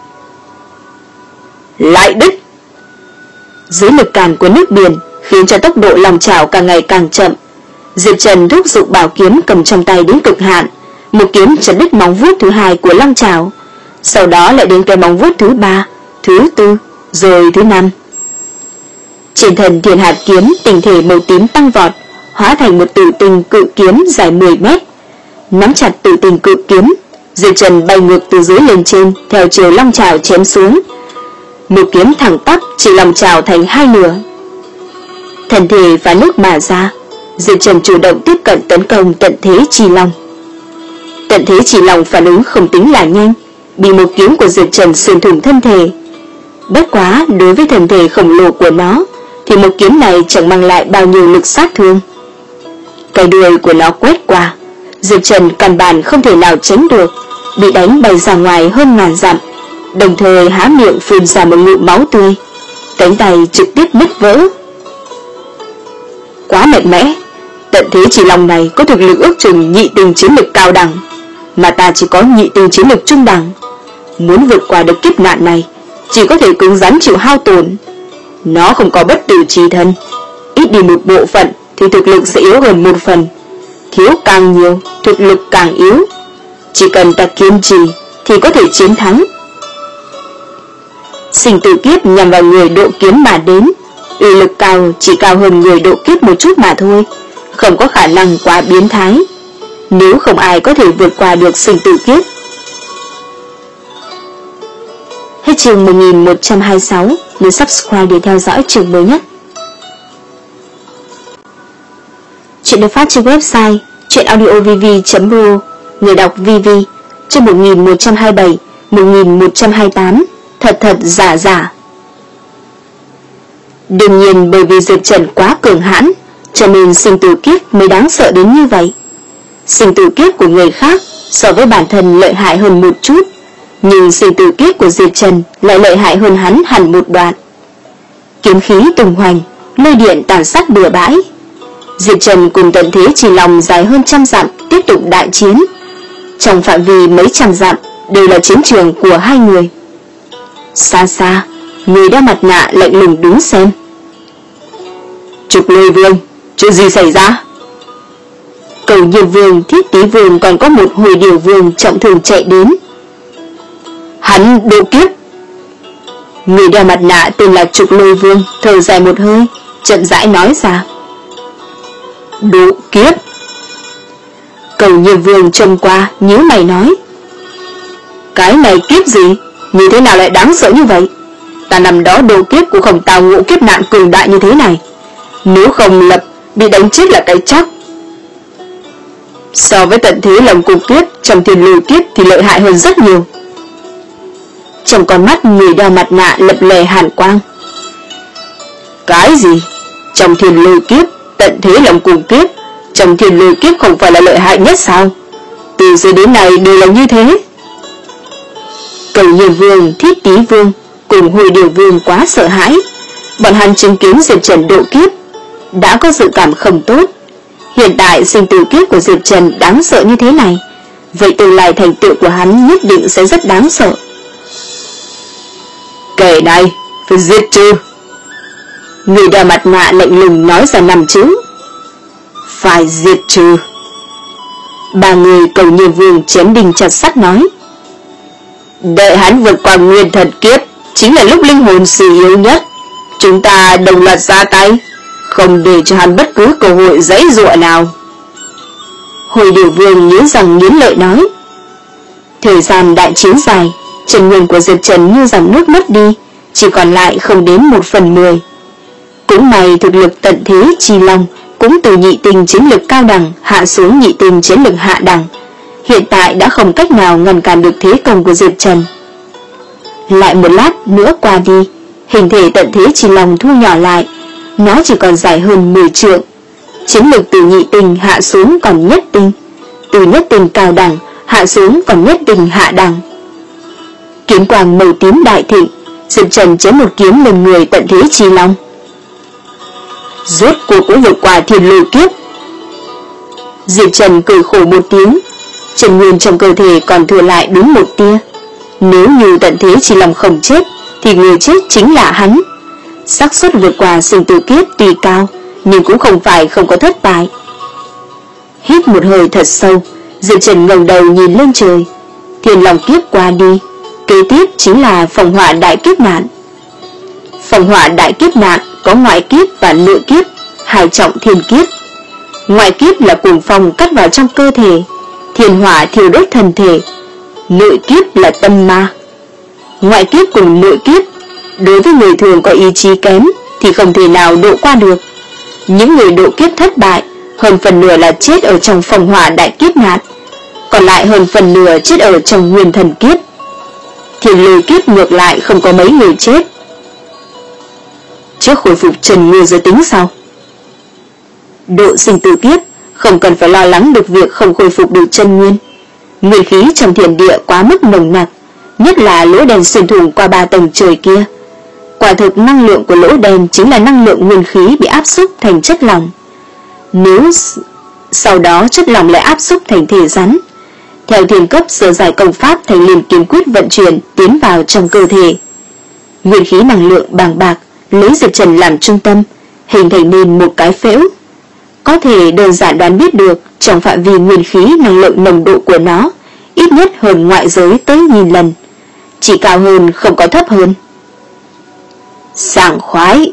Lại đứt! Dưới lực cản của nước biển khiến cho tốc độ long trảo càng ngày càng chậm. Diệp Trần thúc giục bảo kiếm cầm trong tay đến cực hạn, một kiếm chặt đứt móng vuốt thứ hai của long trảo, sau đó lại đến cái móng vuốt thứ ba, thứ tư, rồi thứ năm. Trên thân thiên hạt kiếm tinh thể màu tím tăng vọt, hóa thành một tử tinh cự kiếm dài mười mét. Nắm chặt tử tinh cự kiếm, Diệp Trần bay ngược từ dưới lên trên theo chiều long trảo chém xuống. Một kiếm thẳng tắp chỉ long trảo thành hai nửa. Thân thể phá nước mà ra, Diệp Trần chủ động tiếp cận tấn công tận thế chi long. Tận thế chi long phản ứng không tính là nhanh, bị một kiếm của Diệp Trần xuyên thủng thân thể. Bất quá đối với thân thể khổng lồ của nó thì một kiếm này chẳng mang lại bao nhiêu lực sát thương. Cái đuôi của nó quét qua, Diệp Trần căn bản không thể nào tránh được, bị đánh bay ra ngoài hơn ngàn dặm, đồng thời há miệng phun ra một ngụm máu tươi, cánh tay trực tiếp nứt vỡ. Quá mạnh mẽ, tận thế chỉ long này có thực lực ước chừng nhị tinh chiến lực cao đẳng, mà ta chỉ có nhị tinh chiến lực trung đẳng. Muốn vượt qua được kiếp nạn này, chỉ có thể cứng rắn chịu hao tổn. Nó không có bất tử chi thân, ít đi một bộ phận thì thực lực sẽ yếu hơn một phần, thiếu càng nhiều thực lực càng yếu. Chỉ cần ta kiên trì thì có thể chiến thắng. Sinh tử kiếp nhằm vào người độ kiếm mà đến, uy lực cao chỉ cao hơn người độ kiếp một chút mà thôi, không có khả năng quá biến thái. Nếu không ai có thể vượt qua được sinh tử kiếp. Hết chương một nghìn một trăm hai mươi sáu, nhấn subscribe để theo dõi chương mới nhất. Chuyện được phát trên website chuyenaudiovv chấm ro, người đọc vê vê, chương một nghìn một trăm hai mươi bảy, một nghìn một trăm hai mươi tám, thật thật giả giả. Đương nhiên bởi vì Diệp Trần quá cường hãn, cho nên sinh tử kiếp mới đáng sợ đến như vậy. Sinh tử kiếp của người khác so với bản thân lợi hại hơn một chút, nhưng sinh tử kiếp của Diệp Trần lại lợi hại hơn hắn hẳn một đoạn. Kiếm khí tung hoành, lôi điện tàn sát bừa bãi. Diệp Trần cùng tận thế chỉ lòng dài hơn trăm dặm tiếp tục đại chiến. Trong phạm vi mấy trăm dặm đều là chiến trường của hai người. Xa xa, người đeo mặt nạ lạnh lùng đứng xem. Trục Lôi Vương, chuyện gì xảy ra? Cầu Nhiên Vương, Thiết Tí Vương còn có một Hồi Điều Vương trọng thương chạy đến. Hắn độ kiếp. Người đeo mặt nạ tên là Trục Lôi Vương thở dài một hơi, chậm rãi nói ra. Độ kiếp. Cầu Nhiên Vương trông qua nhíu mày nói. Cái này kiếp gì? Như thế nào lại đáng sợ như vậy? Ta nằm đó độ kiếp cũng không tao ngộ kiếp nạn cường đại như thế này. Nếu không lập bị đánh chết là cái chắc. So với tận thế lòng cục kiếp trong thiên lôi kiếp thì lợi hại hơn rất nhiều. Trong con mắt người đeo mặt nạ lập lè hàn quang. Cái gì? Trong thiên lôi kiếp, tận thế lòng cùng kiếp, trong thiên lôi kiếp không phải là lợi hại nhất sao? Từ xưa đến nay đều là như thế. Cầu Nhiên Vương, Thiết Tí Vương cùng Hồi Điều Vương quá sợ hãi. Bọn hắn chứng kiến Diệp Trần độ kiếp, đã có dự cảm không tốt. Hiện tại sinh tử kiếp của Diệp Trần đáng sợ như thế này, vậy tương lai thành tựu của hắn nhất định sẽ rất đáng sợ. Kẻ này phải giết trừ. Người đeo mặt nạ lạnh lùng nói ra năm chữ. Phải diệt trừ. Ba người Cầu Nhiên Vương chém đinh chặt sắt nói. Đợi hắn vượt qua nguyên thần kiếp, chính là lúc linh hồn suy yếu nhất. Chúng ta đồng loạt ra tay, không để cho hắn bất cứ cơ hội giãy giụa nào. Hồi Điều Vương nghiến răng nghiến lợi nói. Thời gian đại chiến dài, chân nguyên của Diệp Trần như dòng nước mất đi, chỉ còn lại không đến một phần mười. Cũng may thực lực tận thế chi long cũng từ nhị tinh chiến lực cao đẳng hạ xuống nhị tinh chiến lực hạ đẳng, hiện tại đã không cách nào ngăn cản được thế công của Diệp Trần. Lại một lát nữa qua đi, hình thể tận thế chỉ lòng thu nhỏ lại, nó chỉ còn dài hơn mười trượng. Chiến lực từ nhị tinh hạ xuống còn nhất tinh, từ nhất tinh cao đẳng hạ xuống còn nhất tinh hạ đẳng. Kiếm quang màu tím đại thịnh, Diệp Trần chém một kiếm lên người tận thế chi long. Rốt cuộc cũng vượt qua thiên lôi kiếp. Diệp Trần cười khổ một tiếng, Trần nguyên trong cơ thể còn thừa lại đúng một tia. Nếu như tận thế chi long không chết, thì người chết chính là hắn. Xác suất vượt qua sinh tử kiếp tuy cao, nhưng cũng không phải không có thất bại. Hít một hơi thật sâu, Diệp Trần ngẩng đầu nhìn lên trời. Thiên long kiếp qua đi, kế tiếp chính là phong hỏa đại kiếp nạn. Phong hỏa đại kiếp nạn có ngoại kiếp và nội kiếp, hai trọng thiên kiếp. Ngoại kiếp là cuồng phong cắt vào trong cơ thể, thiên hỏa thiêu đốt thân thể. Nội kiếp là tâm ma. Ngoại kiếp cùng nội kiếp, đối với người thường có ý chí kém thì không thể nào độ qua được. Những người độ kiếp thất bại, hơn phần nửa là chết ở trong phong hỏa đại kiếp nạn, còn lại hơn phần nửa chết ở trong nguyên thần kiếp. Thiên lôi kiếp ngược lại không có mấy người chết. Trước khôi phục Trần Nguyên rồi tính sau. Độ sinh tử kiếp không cần phải lo lắng được việc không khôi phục được chân nguyên. Nguyên khí trong thiên địa quá mức nồng nặc, nhất là lỗ đen xuyên thủng qua ba tầng trời kia. Quả thực năng lượng của lỗ đen chính là năng lượng nguyên khí bị áp xúc thành chất lỏng. Nếu sau đó chất lỏng lại áp xúc thành thể rắn, theo thiên cấp sơ giải công pháp thành liền kiếm quyết vận chuyển tiến vào trong cơ thể. Nguyên khí năng lượng bàng bạc lấy Diệp Trần làm trung tâm, hình thành nên một cái phễu. Có thể đơn giản đoán biết được trong phạm vi nguyên khí năng lượng nồng độ của nó ít nhất hơn ngoại giới tới nghìn lần, chỉ cao hơn không có thấp hơn. Sảng khoái.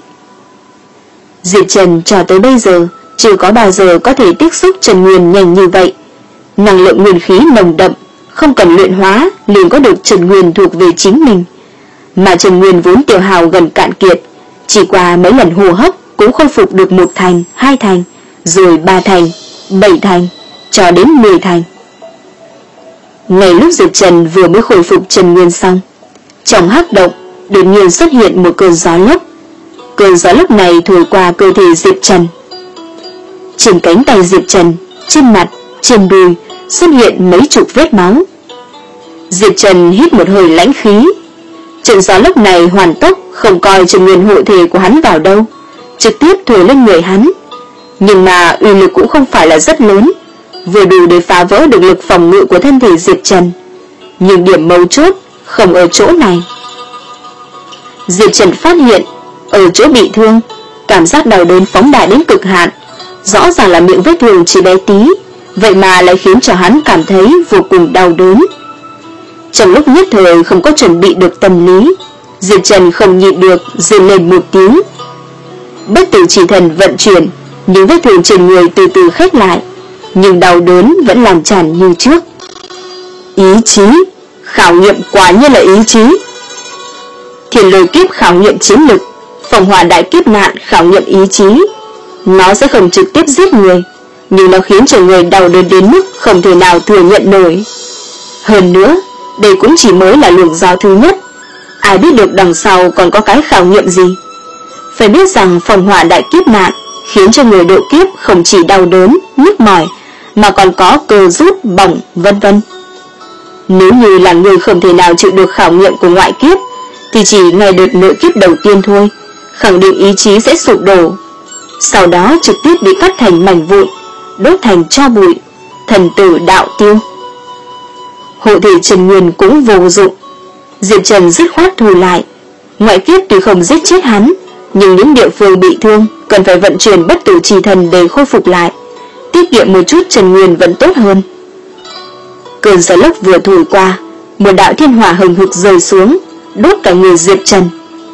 Diệp Trần cho tới bây giờ chưa có bao giờ có thể tiếp xúc Trần Nguyên nhanh như vậy. Năng lượng nguyên khí nồng đậm, không cần luyện hóa liền có được Trần Nguyên thuộc về chính mình. Mà Trần Nguyên vốn tiêu hao gần cạn kiệt, chỉ qua mấy lần hô hấp cũng khôi phục được một thành, hai thành, rồi ba thành, bảy thành, cho đến mười thành. Ngay lúc Diệp Trần vừa mới khôi phục Trần Nguyên xong, trong hắc động đột nhiên xuất hiện một cơn gió lốc. Cơn gió lốc này thổi qua cơ thể Diệp Trần. Trên cánh tay Diệp Trần, trên mặt, trên đùi xuất hiện mấy chục vết máu. Diệp Trần hít một hơi lãnh khí. Trận gió lốc này hoàn tốc không coi Trần Nguyên hộ thể của hắn vào đâu, trực tiếp thổi lên người hắn. Nhưng mà uy lực cũng không phải là rất lớn, vừa đủ để phá vỡ được lực phòng ngự của thân thể Diệp Trần. Nhưng điểm mấu chốt không ở chỗ này. Diệp Trần phát hiện ở chỗ bị thương, cảm giác đau đớn phóng đại đến cực hạn. Rõ ràng là miệng vết thương chỉ bé tí, vậy mà lại khiến cho hắn cảm thấy vô cùng đau đớn. Trong lúc nhất thời không có chuẩn bị được tâm lý, Diệp Trần không nhịn được rên lên một tiếng. Bất tử chỉ thần vận chuyển, những vết thương trên người từ từ khép lại, nhưng đau đớn vẫn làm tràn như trước. Ý chí, khảo nghiệm quả nhiên là ý chí. Thiên lôi kiếp khảo nghiệm chiến lực, phong hỏa đại kiếp nạn khảo nghiệm ý chí. Nó sẽ không trực tiếp giết người, nhưng nó khiến cho người đau đớn đến mức không thể nào thừa nhận nổi. Hơn nữa, đây cũng chỉ mới là luồng gió thứ nhất, ai biết được đằng sau còn có cái khảo nghiệm gì. Phải biết rằng phong hỏa đại kiếp nạn khiến cho người độ kiếp không chỉ đau đớn, nhức mỏi, mà còn có cơ rút, bỏng, vân vân. Nếu như là người không thể nào chịu được khảo nghiệm của ngoại kiếp, thì chỉ ngày đợt nội kiếp đầu tiên thôi, khẳng định ý chí sẽ sụp đổ, sau đó trực tiếp bị cắt thành mảnh vụn, đốt thành tro bụi, thần tử đạo tiêu. Hộ thể Trần Nguyên cũng vô dụng. Diệp Trần dứt khoát thu lại. Ngoại kiếp tuy không giết chết hắn, nhưng những địa phương bị thương cần phải vận chuyển bất tử chi thần để khôi phục lại, tiết kiệm một chút Trần Nguyên vẫn tốt hơn. Cơn gió lốc vừa thổi qua, một đạo thiên hỏa hừng hực rơi xuống, đốt cả người Diệp Trần.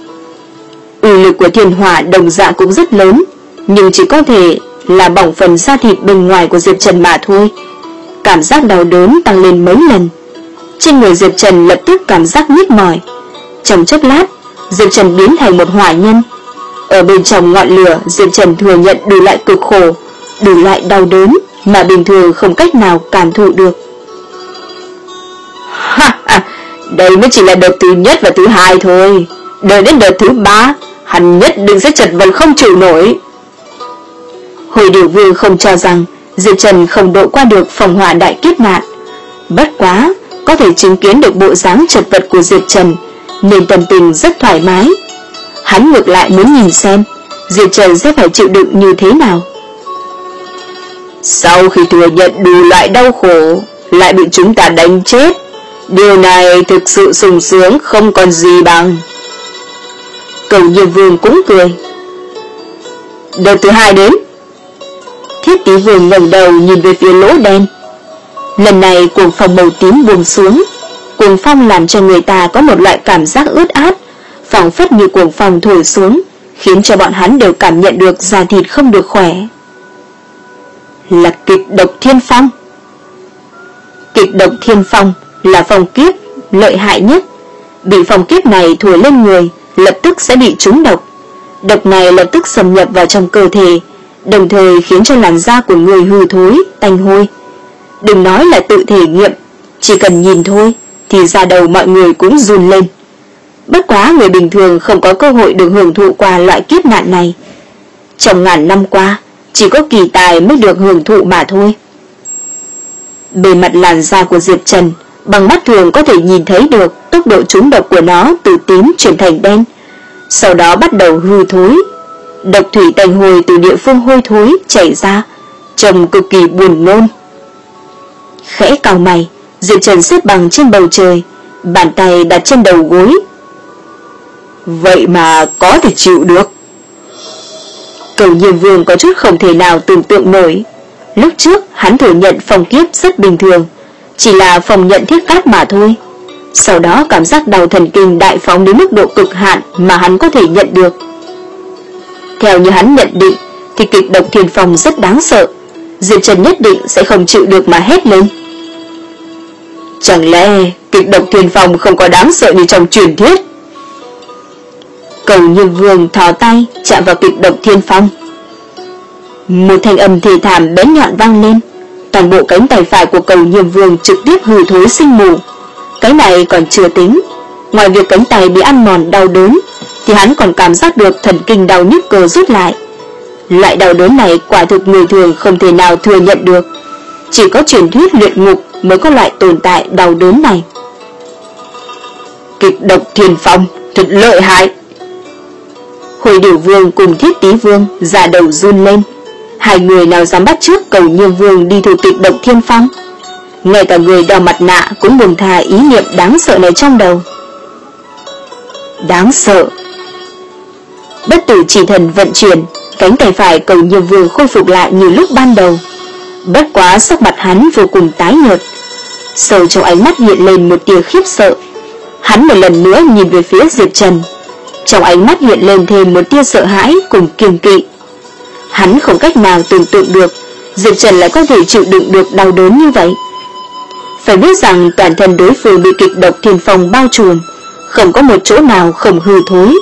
Uy lực của thiên hỏa đồng dạng cũng rất lớn, nhưng chỉ có thể là bỏng phần da thịt bên ngoài của Diệp Trần mà thôi. Cảm giác đau đớn tăng lên mấy lần. Trên người Diệp Trần lập tức cảm giác nhức mỏi. Trong chốc lát, Diệp Trần biến thành một hỏa nhân. Ở bên trong ngọn lửa, Diệp Trần thừa nhận đủ loại cực khổ, đủ loại đau đớn mà bình thường không cách nào cảm thụ được. Ha ha, đây mới chỉ là đợt thứ nhất và thứ hai thôi. Đợi đến đợt thứ ba, hắn nhất định sẽ chật vật không chịu nổi. Hồi Điều Vương không cho rằng Diệp Trần không độ qua được phòng hỏa đại kiếp nạn. Bất quá, có thể chứng kiến được bộ dáng chật vật của Diệp Trần, nên tâm tình rất thoải mái. Hắn ngược lại muốn nhìn xem Diệp Trần sẽ phải chịu đựng như thế nào. Sau khi thừa nhận đủ loại đau khổ, lại bị chúng ta đánh chết, điều này thực sự sung sướng không còn gì bằng. Cầu Nhiêm Vương cũng cười. Đợt thứ hai đến. Thiết Tí Vương ngẩng đầu nhìn về phía lỗ đen. Lần này cuồng phong màu tím buông xuống. Cuồng phong làm cho người ta có một loại cảm giác ướt át, phảng phất như cuồng phong thổi xuống, khiến cho bọn hắn đều cảm nhận được da thịt không được khỏe. Là kịch độc thiên phong. Kịch độc thiên phong là phong kiếp lợi hại nhất. Bị phong kiếp này thổi lên người, lập tức sẽ bị trúng độc. Độc này lập tức xâm nhập vào trong cơ thể, đồng thời khiến cho làn da của người hư thối, tanh hôi. Đừng nói là tự thể nghiệm, chỉ cần nhìn thôi thì da đầu mọi người cũng run lên. Bất quá người bình thường không có cơ hội được hưởng thụ qua loại kiếp nạn này. Trong ngàn năm qua, chỉ có kỳ tài mới được hưởng thụ mà thôi. Bề mặt làn da của Diệp Trần, bằng mắt thường có thể nhìn thấy được tốc độ trúng độc của nó từ tím chuyển thành đen, sau đó bắt đầu hư thối. Độc thủy tanh hôi từ địa phương hôi thối chảy ra, trông cực kỳ buồn nôn. Khẽ cau mày, Diệp Trần xếp bằng trên bầu trời, bàn tay đặt trên đầu gối. Vậy mà có thể chịu được. Cầu Nhiêm Vương có chút không thể nào tưởng tượng nổi. Lúc trước hắn thừa nhận phong kiếp rất bình thường, chỉ là phong nhận thiết cát mà thôi. Sau đó cảm giác đau thần kinh đại phóng đến mức độ cực hạn mà hắn có thể nhận được. Theo như hắn nhận định thì kịch độc thiên phong rất đáng sợ, Diệp Trần nhất định sẽ không chịu được mà hét lên. Chẳng lẽ kịch độc thiên phong không có đáng sợ như trong truyền thuyết? Cầu Nhiêm Vương thò tay chạm vào kịch độc thiên phong. Một thanh âm thê thảm bén nhọn vang lên. Toàn bộ cánh tay phải của Cầu Nhiêm Vương trực tiếp hư thối sinh mù. Cái này còn chưa tính, ngoài việc cánh tay bị ăn mòn đau đớn, thì hắn còn cảm giác được thần kinh đau nhức cơ rút lại. Loại đau đớn này quả thực người thường không thể nào thừa nhận được. Chỉ có truyền thuyết luyện ngục mới có loại tồn tại đau đớn này. Kịch độc thiên phong thật lợi hại. Hồi Điều Vương cùng Thiết Tí Vương da đầu run lên. Hai người nào dám bắt trước Cầu Nhiêm Vương đi thử kịch độc thiên phong. Ngay cả người đeo mặt nạ cũng buông thà ý niệm đáng sợ này trong đầu. Đáng sợ. Bất tử chỉ thần vận chuyển, cánh tay phải Cầu Nhiêm Vương khôi phục lại như lúc ban đầu. Bất quá sắc mặt hắn vô cùng tái nhợt, sâu trong ánh mắt hiện lên một tia khiếp sợ. Hắn một lần nữa nhìn về phía Diệp Trần, trong ánh mắt hiện lên thêm một tia sợ hãi cùng kiêng kỵ. Hắn không cách nào tưởng tượng được Diệp Trần lại có thể chịu đựng được đau đớn như vậy. Phải biết rằng toàn thân đối phương bị kịch độc thiên phong bao trùm, không có một chỗ nào không hư thối.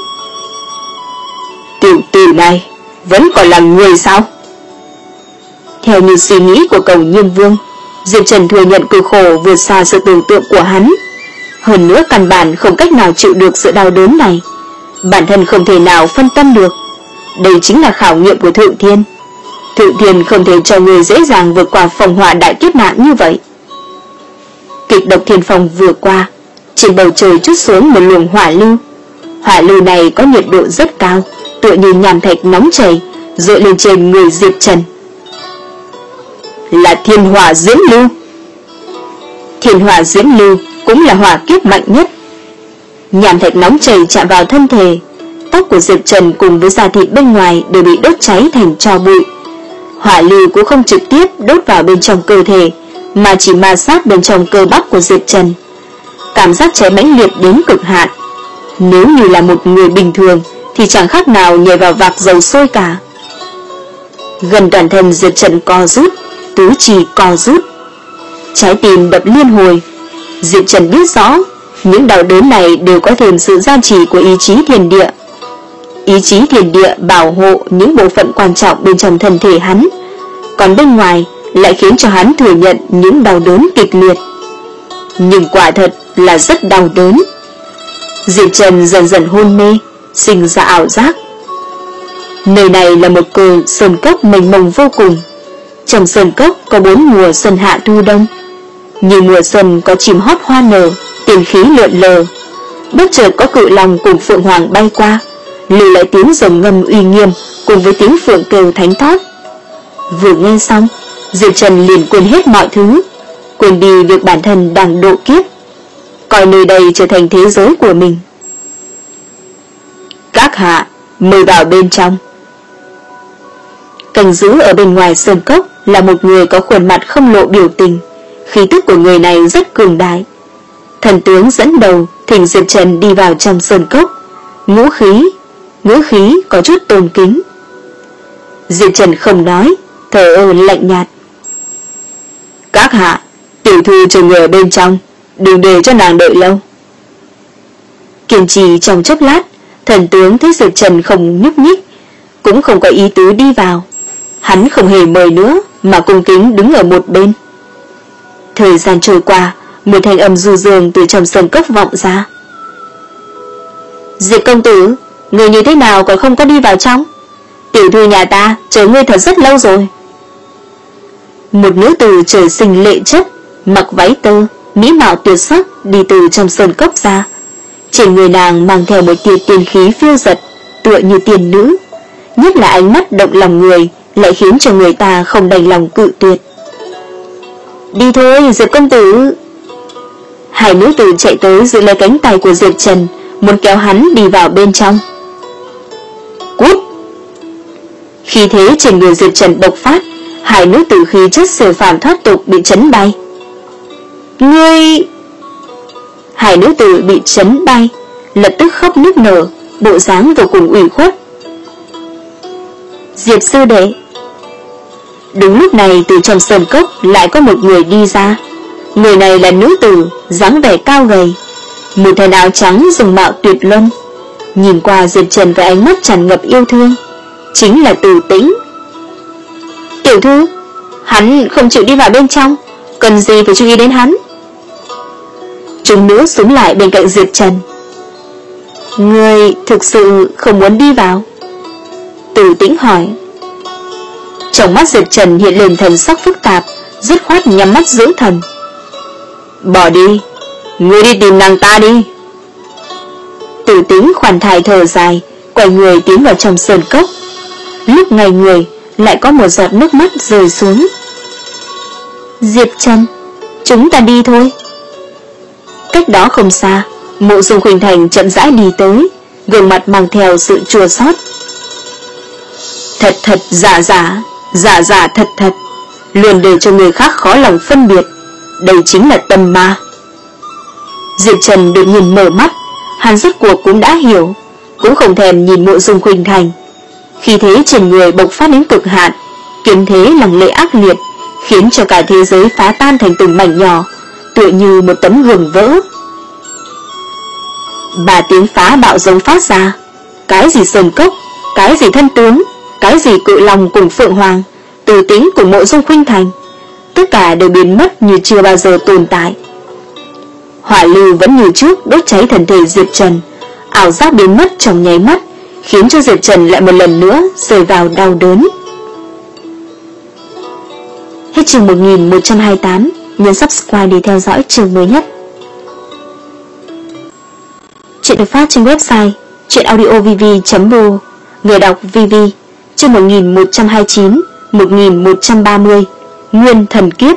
Tiểu tử này vẫn còn là người sao? Theo như suy nghĩ của Cầu Nhiêm Vương, Diệp Trần thừa nhận cực khổ vượt xa sự tưởng tượng của hắn. Hơn nữa căn bản không cách nào chịu được sự đau đớn này, bản thân không thể nào phân tâm được. Đây chính là khảo nghiệm của Thượng Thiên. Thượng Thiên không thể cho người dễ dàng vượt qua phong hỏa đại kiếp nạn như vậy. Kịch độc thiên phong vừa qua, trên bầu trời trút xuống một luồng hỏa lưu. Hỏa lưu này có nhiệt độ rất cao, tựa như nham thạch nóng chảy dội lên trên người Diệp Trần. Là thiên hỏa diễm lưu. Thiên hỏa diễm lưu cũng là hỏa kiếp mạnh nhất. Nham thạch nóng chảy chạm vào thân thể, tóc của Diệp Trần cùng với da thịt bên ngoài đều bị đốt cháy thành tro bụi. Hỏa lưu cũng không trực tiếp đốt vào bên trong cơ thể, mà chỉ ma sát bên trong cơ bắp của Diệp Trần. Cảm giác cháy mãnh liệt đến cực hạn. Nếu như là một người bình thường thì chẳng khác nào nhảy vào vạc dầu sôi cả. Gần toàn thân Diệp Trần co rút, tứ chi co rút, trái tim đập liên hồi. Diệp Trần biết rõ những đau đớn này đều có thêm sự gia trì của ý chí thiên địa. ý chí thiên địa bảo hộ những bộ phận quan trọng bên trong thân thể hắn, còn bên ngoài lại khiến cho hắn thừa nhận những đau đớn kịch liệt. Nhưng quả thật là rất đau đớn. Diệp Trần dần dần hôn mê, sinh ra ảo giác. Nơi này là một cơn sơn cốc mênh mông vô cùng. Trong sơn cốc có bốn mùa xuân hạ thu đông. Như mùa xuân có chim hót hoa nở, tiền khí lượn lờ. Bất chợt có cự long cùng phượng hoàng bay qua, lưu lại tiếng rồng ngâm uy nghiêm cùng với tiếng phượng kêu thánh thót. Vừa nghe xong, Diệp Trần liền quên hết mọi thứ, quên đi việc bản thân đang độ kiếp, coi nơi đây trở thành thế giới của mình. Các hạ, mời vào bên trong. Canh giữ ở bên ngoài sơn cốc là một người có khuôn mặt không lộ biểu tình, khí tức của người này rất cường đại. Thần tướng dẫn đầu thỉnh Diệp Trần đi vào trong sơn cốc, ngũ khí, ngữ khí có chút tôn kính. Diệp Trần không nói, thở ơ lạnh nhạt. Các hạ, tiểu thư chờ người ở bên trong, đừng để cho nàng đợi lâu. Kiên trì trong chốc lát, thần tướng thấy Diệp Trần không nhúc nhích, cũng không có ý tứ đi vào. Hắn không hề mời nữa, mà cung kính đứng ở một bên. Thời gian trôi qua, một thanh âm du dương từ trong sân cốc vọng ra. Diệp công tử, người như thế nào còn không có đi vào trong? Tiểu thư nhà ta chờ ngươi thật rất lâu rồi. Một nữ tử trời sinh lệ chất, mặc váy tơ, mỹ mạo tuyệt sắc đi từ trong sơn cốc ra. Trên người nàng mang theo một tia tiên khí phiêu dật, tựa như tiên nữ. Nhất là ánh mắt động lòng người, lại khiến cho người ta không đành lòng cự tuyệt. Đi thôi Diệp công tử. Hai nữ tử chạy tới giữ lấy cánh tay của Diệp Trần, muốn kéo hắn đi vào bên trong. Cút! Khi thế trên người Diệp Trần bộc phát, hai nữ tử khí chất siêu phàm thoát tục bị chấn bay. Ngươi! Hai nữ tử bị chấn bay, lập tức khóc nức nở, bộ dáng vô cùng ủy khuất. Diệp sư đệ. Đúng lúc này từ trong sơn cốc lại có một người đi ra. Người này là nữ tử, dáng vẻ cao gầy, một thân áo trắng dùng mạo tuyệt luân, nhìn qua Diệp Trần với ánh mắt tràn ngập yêu thương, chính là Từ Tĩnh. Tiểu thư, hắn không chịu đi vào bên trong, cần gì phải chú ý đến hắn? Chúng nữ xuống lại bên cạnh Diệp Trần. Ngươi thực sự không muốn đi vào? Từ Tĩnh hỏi. Trong mắt Diệp Trần hiện lên thần sắc phức tạp, dứt khoát nhắm mắt dưỡng thần. Bỏ đi, ngươi đi tìm nàng ta đi. Từ Tĩnh khoan thai thở dài, quay người tiến vào trong sơn cốc. Lúc ngay người lại có một giọt nước mắt rơi xuống. Diệp Trần, chúng ta đi thôi. Cách đó không xa, Mộ Dung Khuynh Thành chậm rãi đi tới, gương mặt mang theo sự chua xót. Thật thật giả giả, giả giả thật thật, luôn để cho người khác khó lòng phân biệt, đây chính là tâm ma. Diệp Trần đột nhiên mở mắt, hắn rốt cuộc cũng đã hiểu, cũng không thèm nhìn Mộ Dung Khuynh Thành. Khi thế trên người bộc phát đến cực hạn, kiếm thế lằng lệ ác liệt, khiến cho cả thế giới phá tan thành từng mảnh nhỏ, tựa như một tấm gương vỡ. Ba tiếng phá bạo giống phát ra, cái gì sơn cốc, cái gì thân tướng, cái gì cự long cùng phượng hoàng, Từ Tĩnh cùng Mộ Dung Khuynh Thành, tất cả đều biến mất như chưa bao giờ tồn tại. Hỏa lưu vẫn như trước đốt cháy thân thể Diệp Trần, ảo giác biến mất trong nháy mắt, khiến cho Diệp Trần lại một lần nữa rơi vào đau đớn. Hết chương một nghìn một trăm hai mươi tám, nhấn subscribe để theo dõi chương mới nhất. Chuyện được phát trên website chuyenaudiovv chấm bu, người đọc vê vê, chương một nghìn một trăm hai mươi chín, một nghìn một trăm ba mươi, Nguyên Thần Kiếp.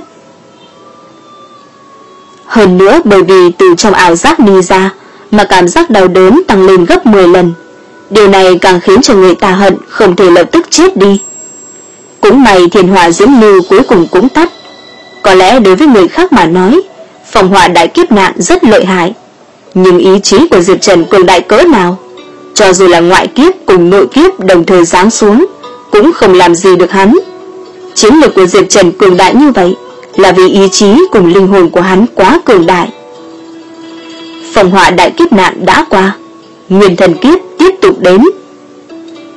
Hơn nữa bởi vì từ trong ảo giác đi ra mà cảm giác đau đớn tăng lên gấp mười lần, điều này càng khiến cho người ta hận không thể lập tức chết đi. Cũng may thiên hỏa diễm lưu cuối cùng cũng tắt. Có lẽ đối với người khác mà nói, phòng hỏa đại kiếp nạn rất lợi hại, nhưng ý chí của Diệp Trần cường đại cỡ nào, cho dù là ngoại kiếp cùng nội kiếp đồng thời giáng xuống, cũng không làm gì được hắn. Chiến lược của Diệp Trần cường đại như vậy là vì ý chí cùng linh hồn của hắn quá cường đại. Phòng hỏa đại kiếp nạn đã qua, Nguyên Thần Kiếp tiếp tục đến.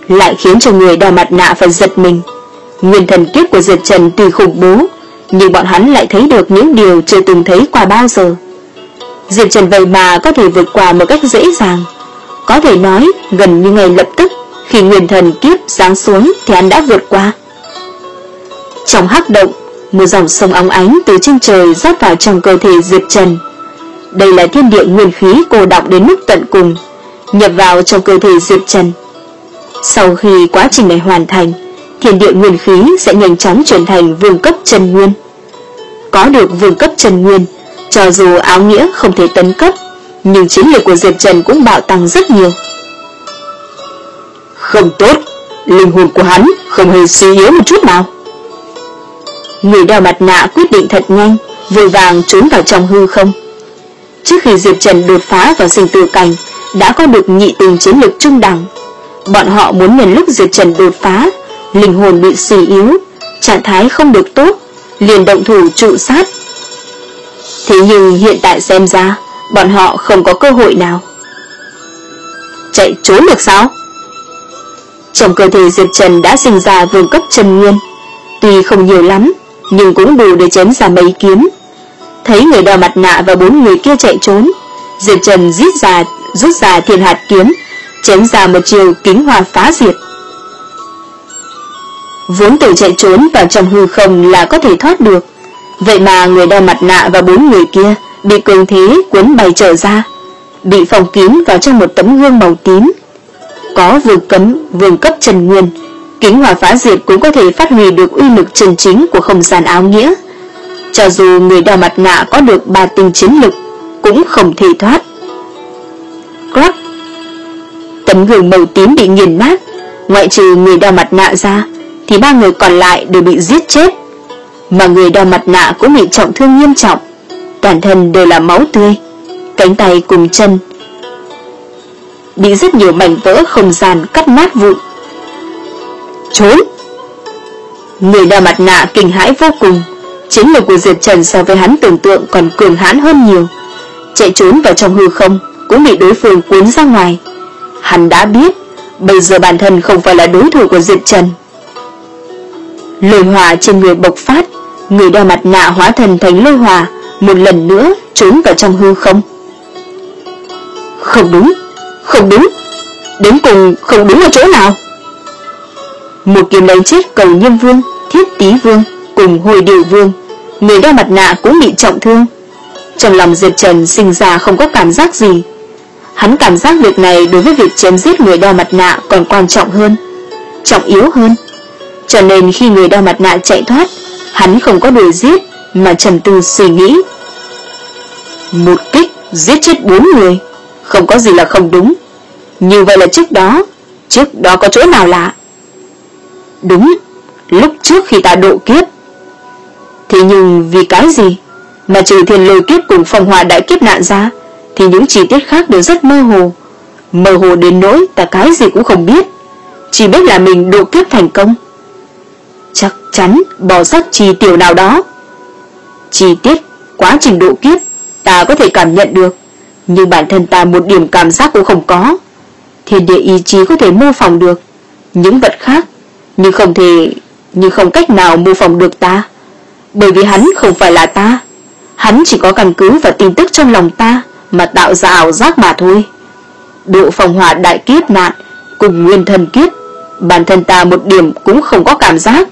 lại khiến cho người đeo mặt nạ phải giật mình. Nguyên thần kiếp của Diệp Trần tuy khủng bố, nhưng bọn hắn lại thấy được những điều chưa từng thấy qua bao giờ. Diệp Trần vậy mà có thể vượt qua một cách dễ dàng, có thể nói gần như ngay lập tức. Khi nguyên thần kiếp giáng xuống thì hắn đã vượt qua. Trong hắc động, một dòng sông óng ánh từ trên trời rót vào trong cơ thể Diệp Trần. Đây là thiên địa nguyên khí cô đọng đến mức tận cùng, nhập vào trong cơ thể Diệp Trần. Sau khi quá trình này hoàn thành, thiên địa nguyên khí sẽ nhanh chóng chuyển thành vương cấp chân nguyên. Có được vương cấp chân nguyên, cho dù áo nghĩa không thể tấn cấp, nhưng chiến lược của Diệp Trần cũng bạo tăng rất nhiều. Không tốt, linh hồn của hắn không hề suy yếu một chút nào. Người đeo mặt nạ quyết định thật nhanh, vội vàng trốn vào trong hư không. Trước khi Diệp Trần đột phá vào sinh tử cảnh, đã có được nhị tình chiến lược trung đẳng. Bọn họ muốn nhân lúc Diệp Trần đột phá, linh hồn bị suy yếu, trạng thái không được tốt, liền động thủ trụ sát. Thế nhưng hiện tại xem ra, bọn họ không có cơ hội nào. Chạy trốn được sao? Trong cơ thể Diệp Trần đã sinh ra vương cấp chân nguyên, tuy không nhiều lắm, nhưng cũng đủ để chém ra mấy kiếm. Thấy người đeo mặt nạ và bốn người kia chạy trốn, Diệp Trần rít ra, rút ra thiên hạt kiếm, chém ra một chiều kính hoa phá diệt. Vốn tự chạy trốn vào trong hư không là có thể thoát được, vậy mà người đeo mặt nạ và bốn người kia bị cường thế cuốn bay trở ra, bị phòng kín vào trong một tấm gương màu tím. Có vương cấm vương cấp chân nguyên, kính hỏa phá diệt cũng có thể phát huy được uy lực chân chính của không gian áo nghĩa. Cho dù người đeo mặt nạ có được ba tinh chiến lực, cũng không thể thoát. Crack! Tấm gương màu tím bị nghiền nát, ngoại trừ người đeo mặt nạ ra, thì ba người còn lại đều bị giết chết. Mà người đeo mặt nạ cũng bị trọng thương nghiêm trọng, toàn thân đều là máu tươi, cánh tay cùng chân bị rất nhiều mảnh vỡ không gian cắt nát vụn. Trốn! Người đeo mặt nạ kinh hãi vô cùng. Chiến lược của Diệp Trần so với hắn tưởng tượng còn cường hãn hơn nhiều. Chạy trốn vào trong hư không cũng bị đối phương cuốn ra ngoài. Hắn đã biết bây giờ bản thân không phải là đối thủ của Diệp Trần. Lôi hỏa trên người bộc phát, người đeo mặt nạ hóa thần thành lôi hỏa, một lần nữa trốn vào trong hư không. Không đúng, không đúng, đến cùng không đúng ở chỗ nào. Một kiếm đánh chết Cầu Nhiêm Vương, Thiết Tý Vương cùng Hồi Điều Vương, người đeo mặt nạ cũng bị trọng thương. Trong lòng Diệp Trần sinh ra không có cảm giác gì. Hắn cảm giác việc này đối với việc chém giết người đeo mặt nạ còn quan trọng hơn, trọng yếu hơn. Cho nên khi người đeo mặt nạ chạy thoát, hắn không có đuổi giết mà trầm tư suy nghĩ. Một kích giết chết bốn người, không có gì là không đúng. Như vậy là trước đó, trước đó có chỗ nào lạ? Đúng, lúc trước khi ta độ kiếp. Thế nhưng vì cái gì mà trừ Thiên Lôi kiếp cùng Phong Hỏa đại kiếp nạn ra, thì những chi tiết khác đều rất mơ hồ. Mơ hồ đến nỗi ta cái gì cũng không biết, chỉ biết là mình độ kiếp thành công. Chắc chắn bỏ sót chi tiểu nào đó. Chi tiết quá trình độ kiếp ta có thể cảm nhận được, nhưng bản thân ta một điểm cảm giác cũng không có. Thiên địa ý chí có thể mô phỏng được những vật khác, nhưng không thể nhưng không cách nào mô phỏng được ta, bởi vì hắn không phải là ta. Hắn chỉ có căn cứ vào tin tức trong lòng ta mà tạo ra ảo giác mà thôi. Độ Phong Hỏa đại kiếp nạn cùng Nguyên Thần kiếp, bản thân ta một điểm cũng không có cảm giác.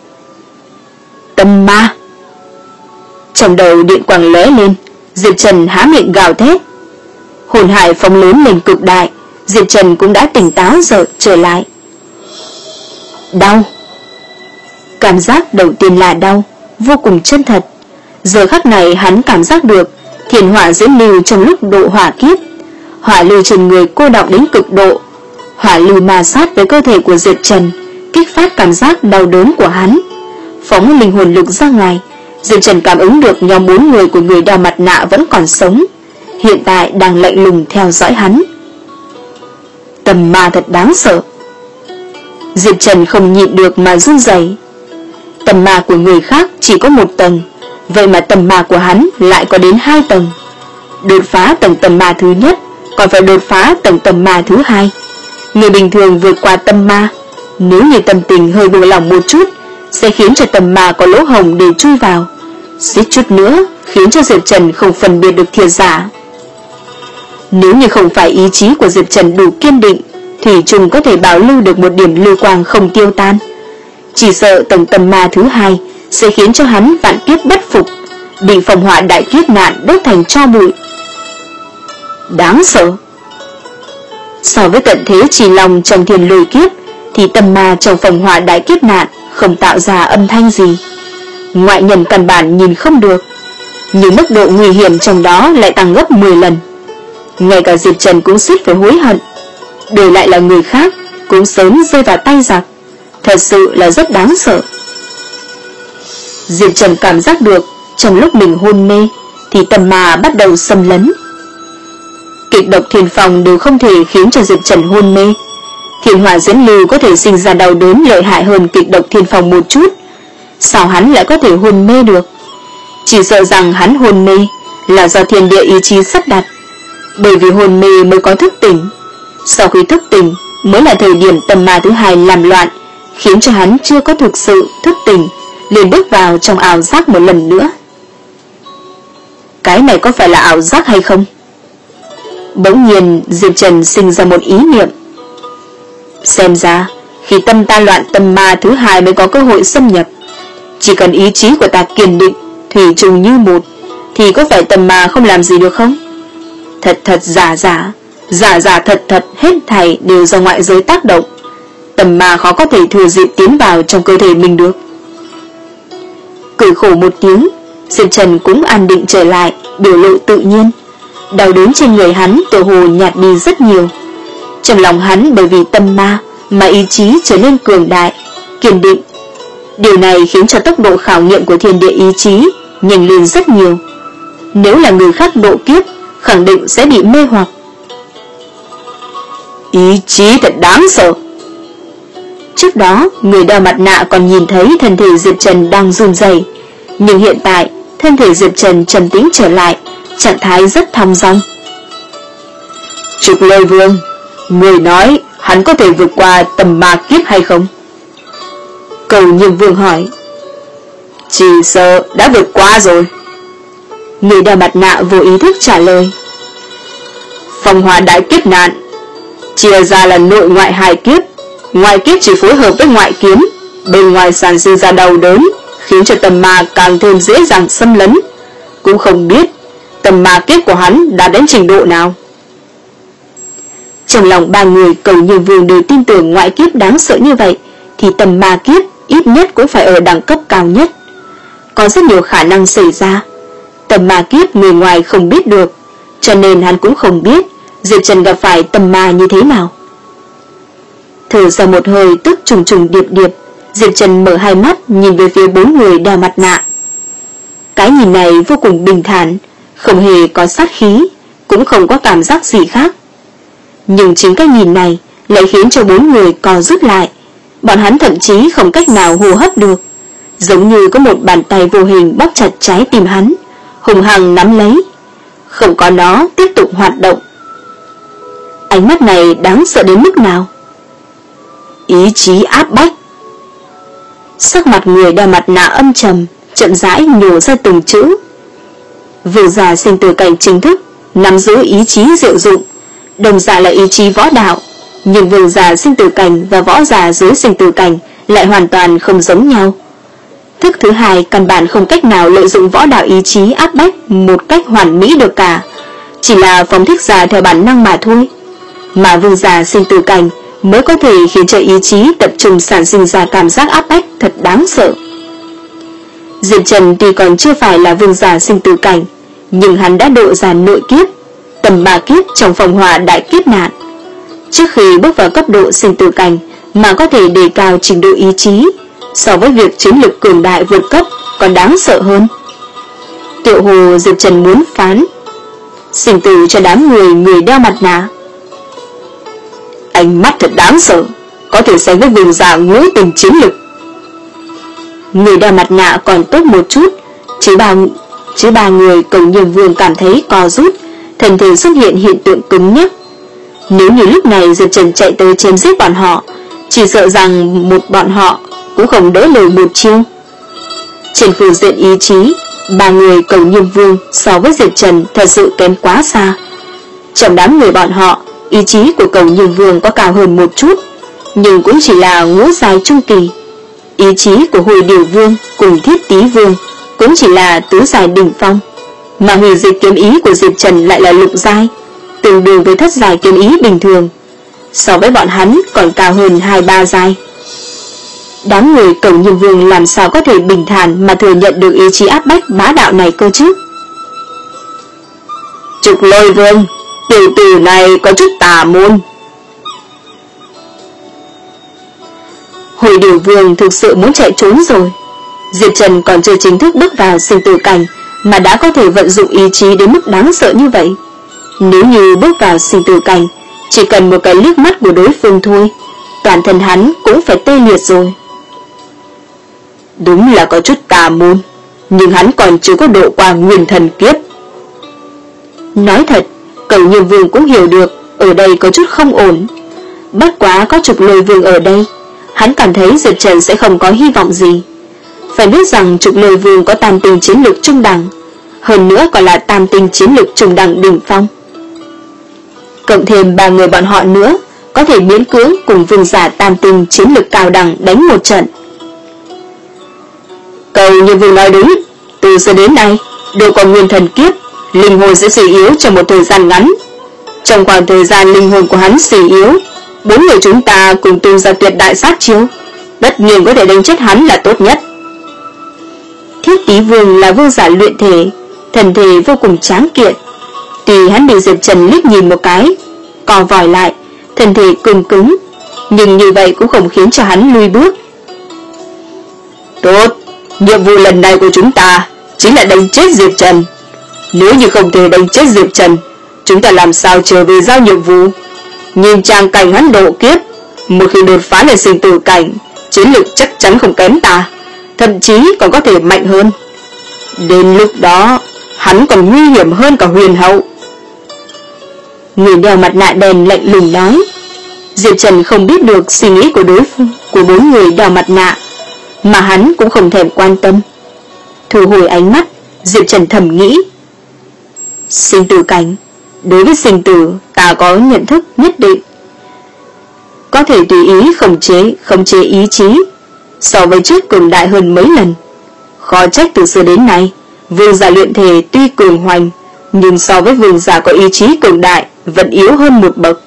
Tâm ma! Trong đầu điện quang lóe lên, Diệp Trần há miệng gào thét. Hồn hải phóng lớn lên cực đại, Diệp Trần cũng đã tỉnh táo giờ trở lại. Đau! Cảm giác đầu tiên là đau, vô cùng chân thật. Giờ khắc này hắn cảm giác được thiên hỏa diễn lưu trong lúc độ hỏa kiếp, hỏa lưu trên người cô đọng đến cực độ, hỏa lưu ma sát với cơ thể của Diệp Trần, kích phát cảm giác đau đớn của hắn. Phóng linh hồn lực ra ngoài, Diệp Trần cảm ứng được nhóm bốn người của người đeo mặt nạ vẫn còn sống, hiện tại đang lạnh lùng theo dõi hắn. Tầm ma thật đáng sợ. Diệp Trần không nhịn được mà run rẩy. Tầm ma của người khác chỉ có một tầng, vậy mà tầm ma của hắn lại có đến hai tầng. Đột phá tầng tầm ma thứ nhất, còn phải đột phá tầng tầm ma thứ hai. Người bình thường vượt qua tâm ma, nếu như tâm tình hơi buông lỏng một chút, sẽ khiến cho tâm ma có lỗ hổng để chui vào, suýt chút nữa khiến cho Diệp Trần không phân biệt được thiệt giả. Nếu như không phải ý chí của Diệp Trần đủ kiên định, thủy chung có thể bảo lưu được một điểm lưu quang không tiêu tan. Chỉ sợ tầng tâm ma thứ hai sẽ khiến cho hắn vạn kiếp bất phục, bị phong hỏa đại kiếp nạn đốt thành tro bụi. Đáng sợ. So với tận thế trì lòng trong thiên lôi kiếp, thì tâm ma trong phong hỏa đại kiếp nạn không tạo ra âm thanh gì, ngoại nhân căn bản nhìn không được, nhưng mức độ nguy hiểm trong đó lại tăng gấp mười lần. Ngay cả Diệp Trần cũng suýt phải hối hận, đổi lại là người khác cũng sớm rơi vào tay giặc. Thật sự là rất đáng sợ. Diệp Trần cảm giác được trong lúc mình hôn mê thì tâm ma bắt đầu xâm lấn. Kịch độc thiền phòng đều không thể khiến cho Diệp Trần hôn mê. Thiên hỏa dẫn lưu có thể sinh ra đau đớn lợi hại hơn kịch độc thiên phòng một chút, sao hắn lại có thể hôn mê được? Chỉ sợ rằng hắn hôn mê là do thiên địa ý chí sắp đặt, bởi vì hôn mê mới có thức tỉnh. Sau khi thức tỉnh mới là thời điểm tâm ma thứ hai làm loạn, khiến cho hắn chưa có thực sự thức tỉnh, liền bước vào trong ảo giác một lần nữa. Cái này có phải là ảo giác hay không? Bỗng nhiên Diệp Trần sinh ra một ý niệm. Xem ra khi tâm ta loạn, tâm ma thứ hai mới có cơ hội xâm nhập. Chỉ cần ý chí của ta kiên định, thủy chung như một, thì có phải tâm ma không làm gì được không? Thật thật giả giả, giả giả thật thật, hết thảy đều do ngoại giới tác động. Tâm ma khó có thể thừa dịp tiến vào trong cơ thể mình được. Cười khổ một tiếng, Diệp Trần cũng an định trở lại, biểu lộ tự nhiên. Đau đớn trên người hắn tựa hồ nhạt đi rất nhiều. Trong lòng hắn bởi vì tâm ma mà ý chí trở nên cường đại, kiên định. Điều này khiến cho tốc độ khảo nghiệm của thiên địa ý chí nhanh lên rất nhiều. Nếu là người khác độ kiếp, khẳng định sẽ bị mê hoặc. Ý chí thật đáng sợ. Trước đó, người đeo mặt nạ còn nhìn thấy thân thể Diệp Trần đang run rẩy, nhưng hiện tại, thân thể Diệp Trần trầm tĩnh trở lại, trạng thái rất thong dong. Trục Lôi Vương, người nói hắn có thể vượt qua tầm ma kiếp hay không? Cầu Nhiêm Vương hỏi. Chỉ sợ đã vượt qua rồi. Người đeo mặt nạ vô ý thức trả lời. Phong hỏa đại kiếp nạn chia ra là nội ngoại hai kiếp. Ngoại kiếp chỉ phối hợp với ngoại kiếm, bên ngoài sản sinh ra đau đớn, khiến cho tầm ma càng thêm dễ dàng xâm lấn. Cũng không biết tầm ma kiếp của hắn đã đến trình độ nào. Trong lòng ba người Cầu Nhiêm Vương đều tin tưởng ngoại kiếp đáng sợ như vậy, thì tầm ma kiếp ít nhất cũng phải ở đẳng cấp cao nhất. Có rất nhiều khả năng xảy ra. Tầm ma kiếp người ngoài không biết được, cho nên hắn cũng không biết Diệp Trần gặp phải tầm ma như thế nào. Thở ra một hơi tức trùng trùng điệp điệp, Diệp Trần mở hai mắt nhìn về phía bốn người đeo mặt nạ. Cái nhìn này vô cùng bình thản, không hề có sát khí, cũng không có cảm giác gì khác. Nhưng chính cái nhìn này lại khiến cho bốn người co rút lại. Bọn hắn thậm chí không cách nào hô hấp được, giống như có một bàn tay vô hình bóp chặt trái tim hắn, hùng hăng nắm lấy, không có nó tiếp tục hoạt động. Ánh mắt này đáng sợ đến mức nào? Ý chí áp bách. Sắc mặt người đeo mặt nạ âm trầm, chậm rãi nhổ ra từng chữ. Vương giả sinh tử cảnh chính thức nắm giữ ý chí diệu dụng, đồng dạng là ý chí võ đạo, nhưng vương giả sinh tử cảnh và võ giả dưới sinh tử cảnh lại hoàn toàn không giống nhau. Thức thứ hai căn bản không cách nào lợi dụng võ đạo ý chí áp bách một cách hoàn mỹ được cả, chỉ là phóng thích ra theo bản năng mà thôi. Mà vương giả sinh tử cảnh mới có thể khiến cho ý chí tập trung sản sinh ra cảm giác áp bách thật đáng sợ. Diệp Trần tuy còn chưa phải là vương giả sinh tử cảnh, nhưng hắn đã độ ra nội kiếp, tầm ba kiếp trong phong hỏa đại kiếp nạn. Trước khi bước vào cấp độ sinh tử cảnh mà có thể đề cao trình độ ý chí, so với việc chiến lực cường đại vượt cấp còn đáng sợ hơn. Tựa hồ Diệp Trần muốn phán sinh tử cho đám người người đeo mặt nạ. Ánh mắt thật đáng sợ, có thể sánh với vương giả ngũ tình chiến lực. Người đeo mặt nạ còn tốt một chút, chứ ba, chứ ba người Cầu Nhiêm Vương cảm thấy co rút, thân thể xuất hiện hiện tượng cứng nhắc. Nếu như lúc này Diệp Trần chạy tới chém giết bọn họ, chỉ sợ rằng một bọn họ cũng không đỡ nổi một chiêu. Trên phương diện ý chí, ba người Cầu Nhiêm Vương so với Diệp Trần thật sự kém quá xa. Trong đám người bọn họ, ý chí của Cầu Nhiêm Vương có cao hơn một chút, nhưng cũng chỉ là ngũ giai trung kỳ. Ý chí của Hồi Điều Vương cùng Thiết Tý Vương cũng chỉ là tứ giai đỉnh phong, mà hủy diệt kiếm ý của Diệp Trần lại là lục giai, tương đương với thất giai kiếm ý bình thường, so với bọn hắn còn cao hơn hai ba giai. Đám người Cầu Nhiêm Vương làm sao có thể bình thản mà thừa nhận được ý chí áp bách bá đạo này cơ chứ? Trục Lôi Vương, tiểu tử này có chút tà môn. Hồi Điều Vương thực sự muốn chạy trốn rồi. Diệp Trần còn chưa chính thức bước vào sinh tử cảnh mà đã có thể vận dụng ý chí đến mức đáng sợ như vậy. Nếu như bước vào sinh tử cảnh, chỉ cần một cái liếc mắt của đối phương thôi, toàn thân hắn cũng phải tê liệt rồi. Đúng là có chút tà môn, nhưng hắn còn chưa có độ qua nguyên thần kiếp. Nói thật, Cầu Nhiêm Vương cũng hiểu được ở đây có chút không ổn. Bất quá có Trục Lôi Vương ở đây, hắn cảm thấy Diệp Trần sẽ không có hy vọng gì. Phải biết rằng Trục Lôi Vương có tam tinh chiến lực trung đẳng, hơn nữa còn là tam tinh chiến lực trung đẳng đỉnh phong. Cộng thêm ba người bọn họ nữa, có thể miễn cưỡng cùng vương giả tam tinh chiến lực cao đẳng đánh một trận. Cầu Nhiêm Vương nói đúng, từ giờ đến nay, độ qua nguyên thần kiếp, linh hồn sẽ suy yếu trong một thời gian ngắn. Trong khoảng thời gian linh hồn của hắn suy yếu, bốn người chúng ta cùng tung ra tuyệt đại sát chiêu, tất nhiên có thể đánh chết hắn là tốt nhất. Thiết Tý Vương là vương giả luyện thể, thần thể vô cùng tráng kiện. Tuy hắn bị Diệp Trần liếc nhìn một cái, co vòi lại, thân thể cứng cứng, nhưng như vậy cũng không khiến cho hắn lùi bước. Tốt, nhiệm vụ lần này của chúng ta chính là đánh chết Diệp Trần. Nếu như không thể đánh chết Diệp Trần, chúng ta làm sao trở về giao nhiệm vụ? Nhìn trang cảnh hắn độ kiếp, một khi đột phá lên sinh tử cảnh, chiến lực chắc chắn không kém ta, thậm chí còn có thể mạnh hơn. Đến lúc đó, hắn còn nguy hiểm hơn cả Huyền Hậu. Người đeo mặt nạ đen lạnh lùng nói. Diệp Trần không biết được suy nghĩ của đối phương của bốn người đeo mặt nạ, mà hắn cũng không thèm quan tâm. Thu hồi ánh mắt, Diệp Trần thầm nghĩ, sinh tử cảnh, đối với sinh tử ta có nhận thức nhất định, có thể tùy ý khống chế khống chế ý chí, so với trước cường đại hơn mấy lần. Khó trách từ xưa đến nay, vương giả luyện thể tuy cường hoành, nhưng so với vương giả có ý chí cường đại vẫn yếu hơn một bậc.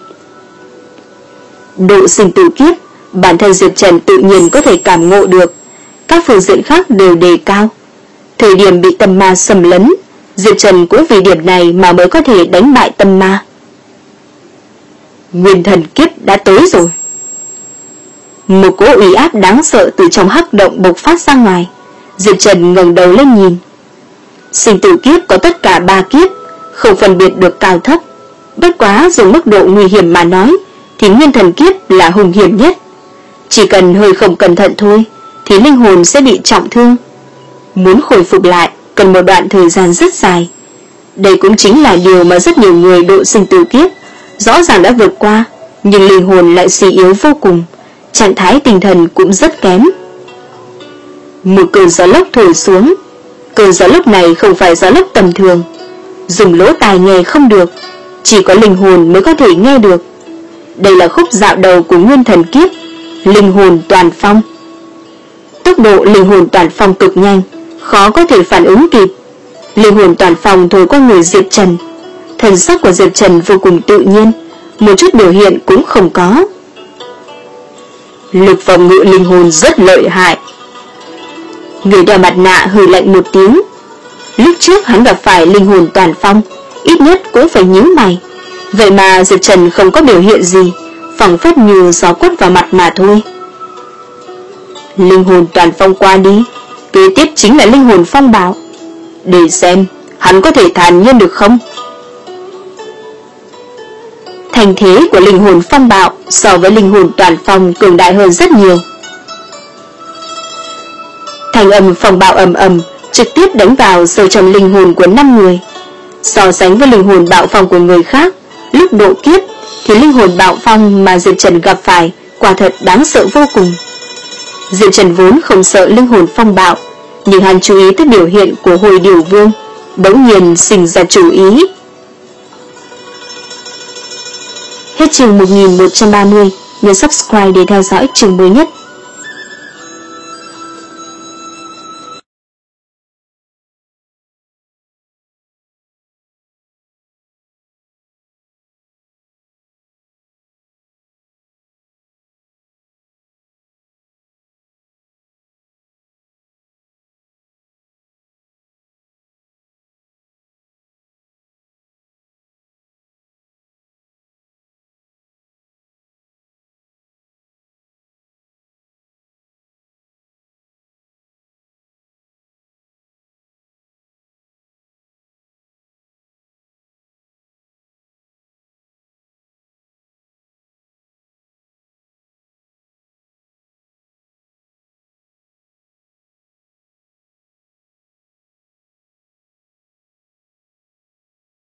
Độ sinh tử kiếp, bản thân Diệp Trần tự nhiên có thể cảm ngộ được, các phương diện khác đều đề cao. Thời điểm bị tâm ma xâm lấn, Diệp Trần cũng vì điểm này mà mới có thể đánh bại tâm ma. Nguyên thần kiếp đã tới rồi. Một cỗ uy áp đáng sợ từ trong hắc động bộc phát ra ngoài. Diệp Trần ngẩng đầu lên nhìn. Sinh tử kiếp có tất cả ba kiếp, không phân biệt được cao thấp. Bất quá dùng mức độ nguy hiểm mà nói, thì nguyên thần kiếp là hung hiểm nhất. Chỉ cần hơi không cẩn thận thôi, thì linh hồn sẽ bị trọng thương. Muốn khôi phục lại, cần một đoạn thời gian rất dài. Đây cũng chính là điều mà rất nhiều người độ sinh tử kiếp rõ ràng đã vượt qua, nhưng linh hồn lại suy yếu vô cùng, trạng thái tinh thần cũng rất kém. Một cơn gió lốc thổi xuống. Cơn gió lốc này không phải gió lốc tầm thường, dùng lỗ tai nghe không được, chỉ có linh hồn mới có thể nghe được. Đây là khúc dạo đầu của nguyên thần kiếp, linh hồn toàn phong. Tốc độ linh hồn toàn phong cực nhanh, khó có thể phản ứng kịp. Linh hồn toàn phong thổi qua người Diệp Trần. Thần sắc của Diệp Trần vô cùng tự nhiên, một chút biểu hiện cũng không có. Lực phòng ngự linh hồn rất lợi hại. Người đeo mặt nạ hừ lạnh một tiếng. Lúc trước hắn gặp phải linh hồn toàn phong, ít nhất cũng phải nhíu mày. Vậy mà Diệp Trần không có biểu hiện gì, phảng phất như gió quất vào mặt mà thôi. Linh hồn toàn phong qua đi, kế tiếp chính là linh hồn phong bạo. Để xem hắn có thể thản nhiên được không. Thành thế của linh hồn phong bạo so với linh hồn toàn phong cường đại hơn rất nhiều. Thành âm phong bạo ầm ầm trực tiếp đánh vào sâu trong linh hồn của năm người. So sánh với linh hồn bạo phong của người khác, lúc độ kiếp thì linh hồn bạo phong mà Diệp Trần gặp phải quả thật đáng sợ vô cùng. Diệp Trần vốn không sợ linh hồn phong bạo, nhưng hắn chú ý tới biểu hiện của Hồi Điểu Vương, bỗng nhiên sinh ra chủ ý. Hết chương một nghìn một trăm ba mươi, nhớ subscribe để theo dõi chương mới nhất.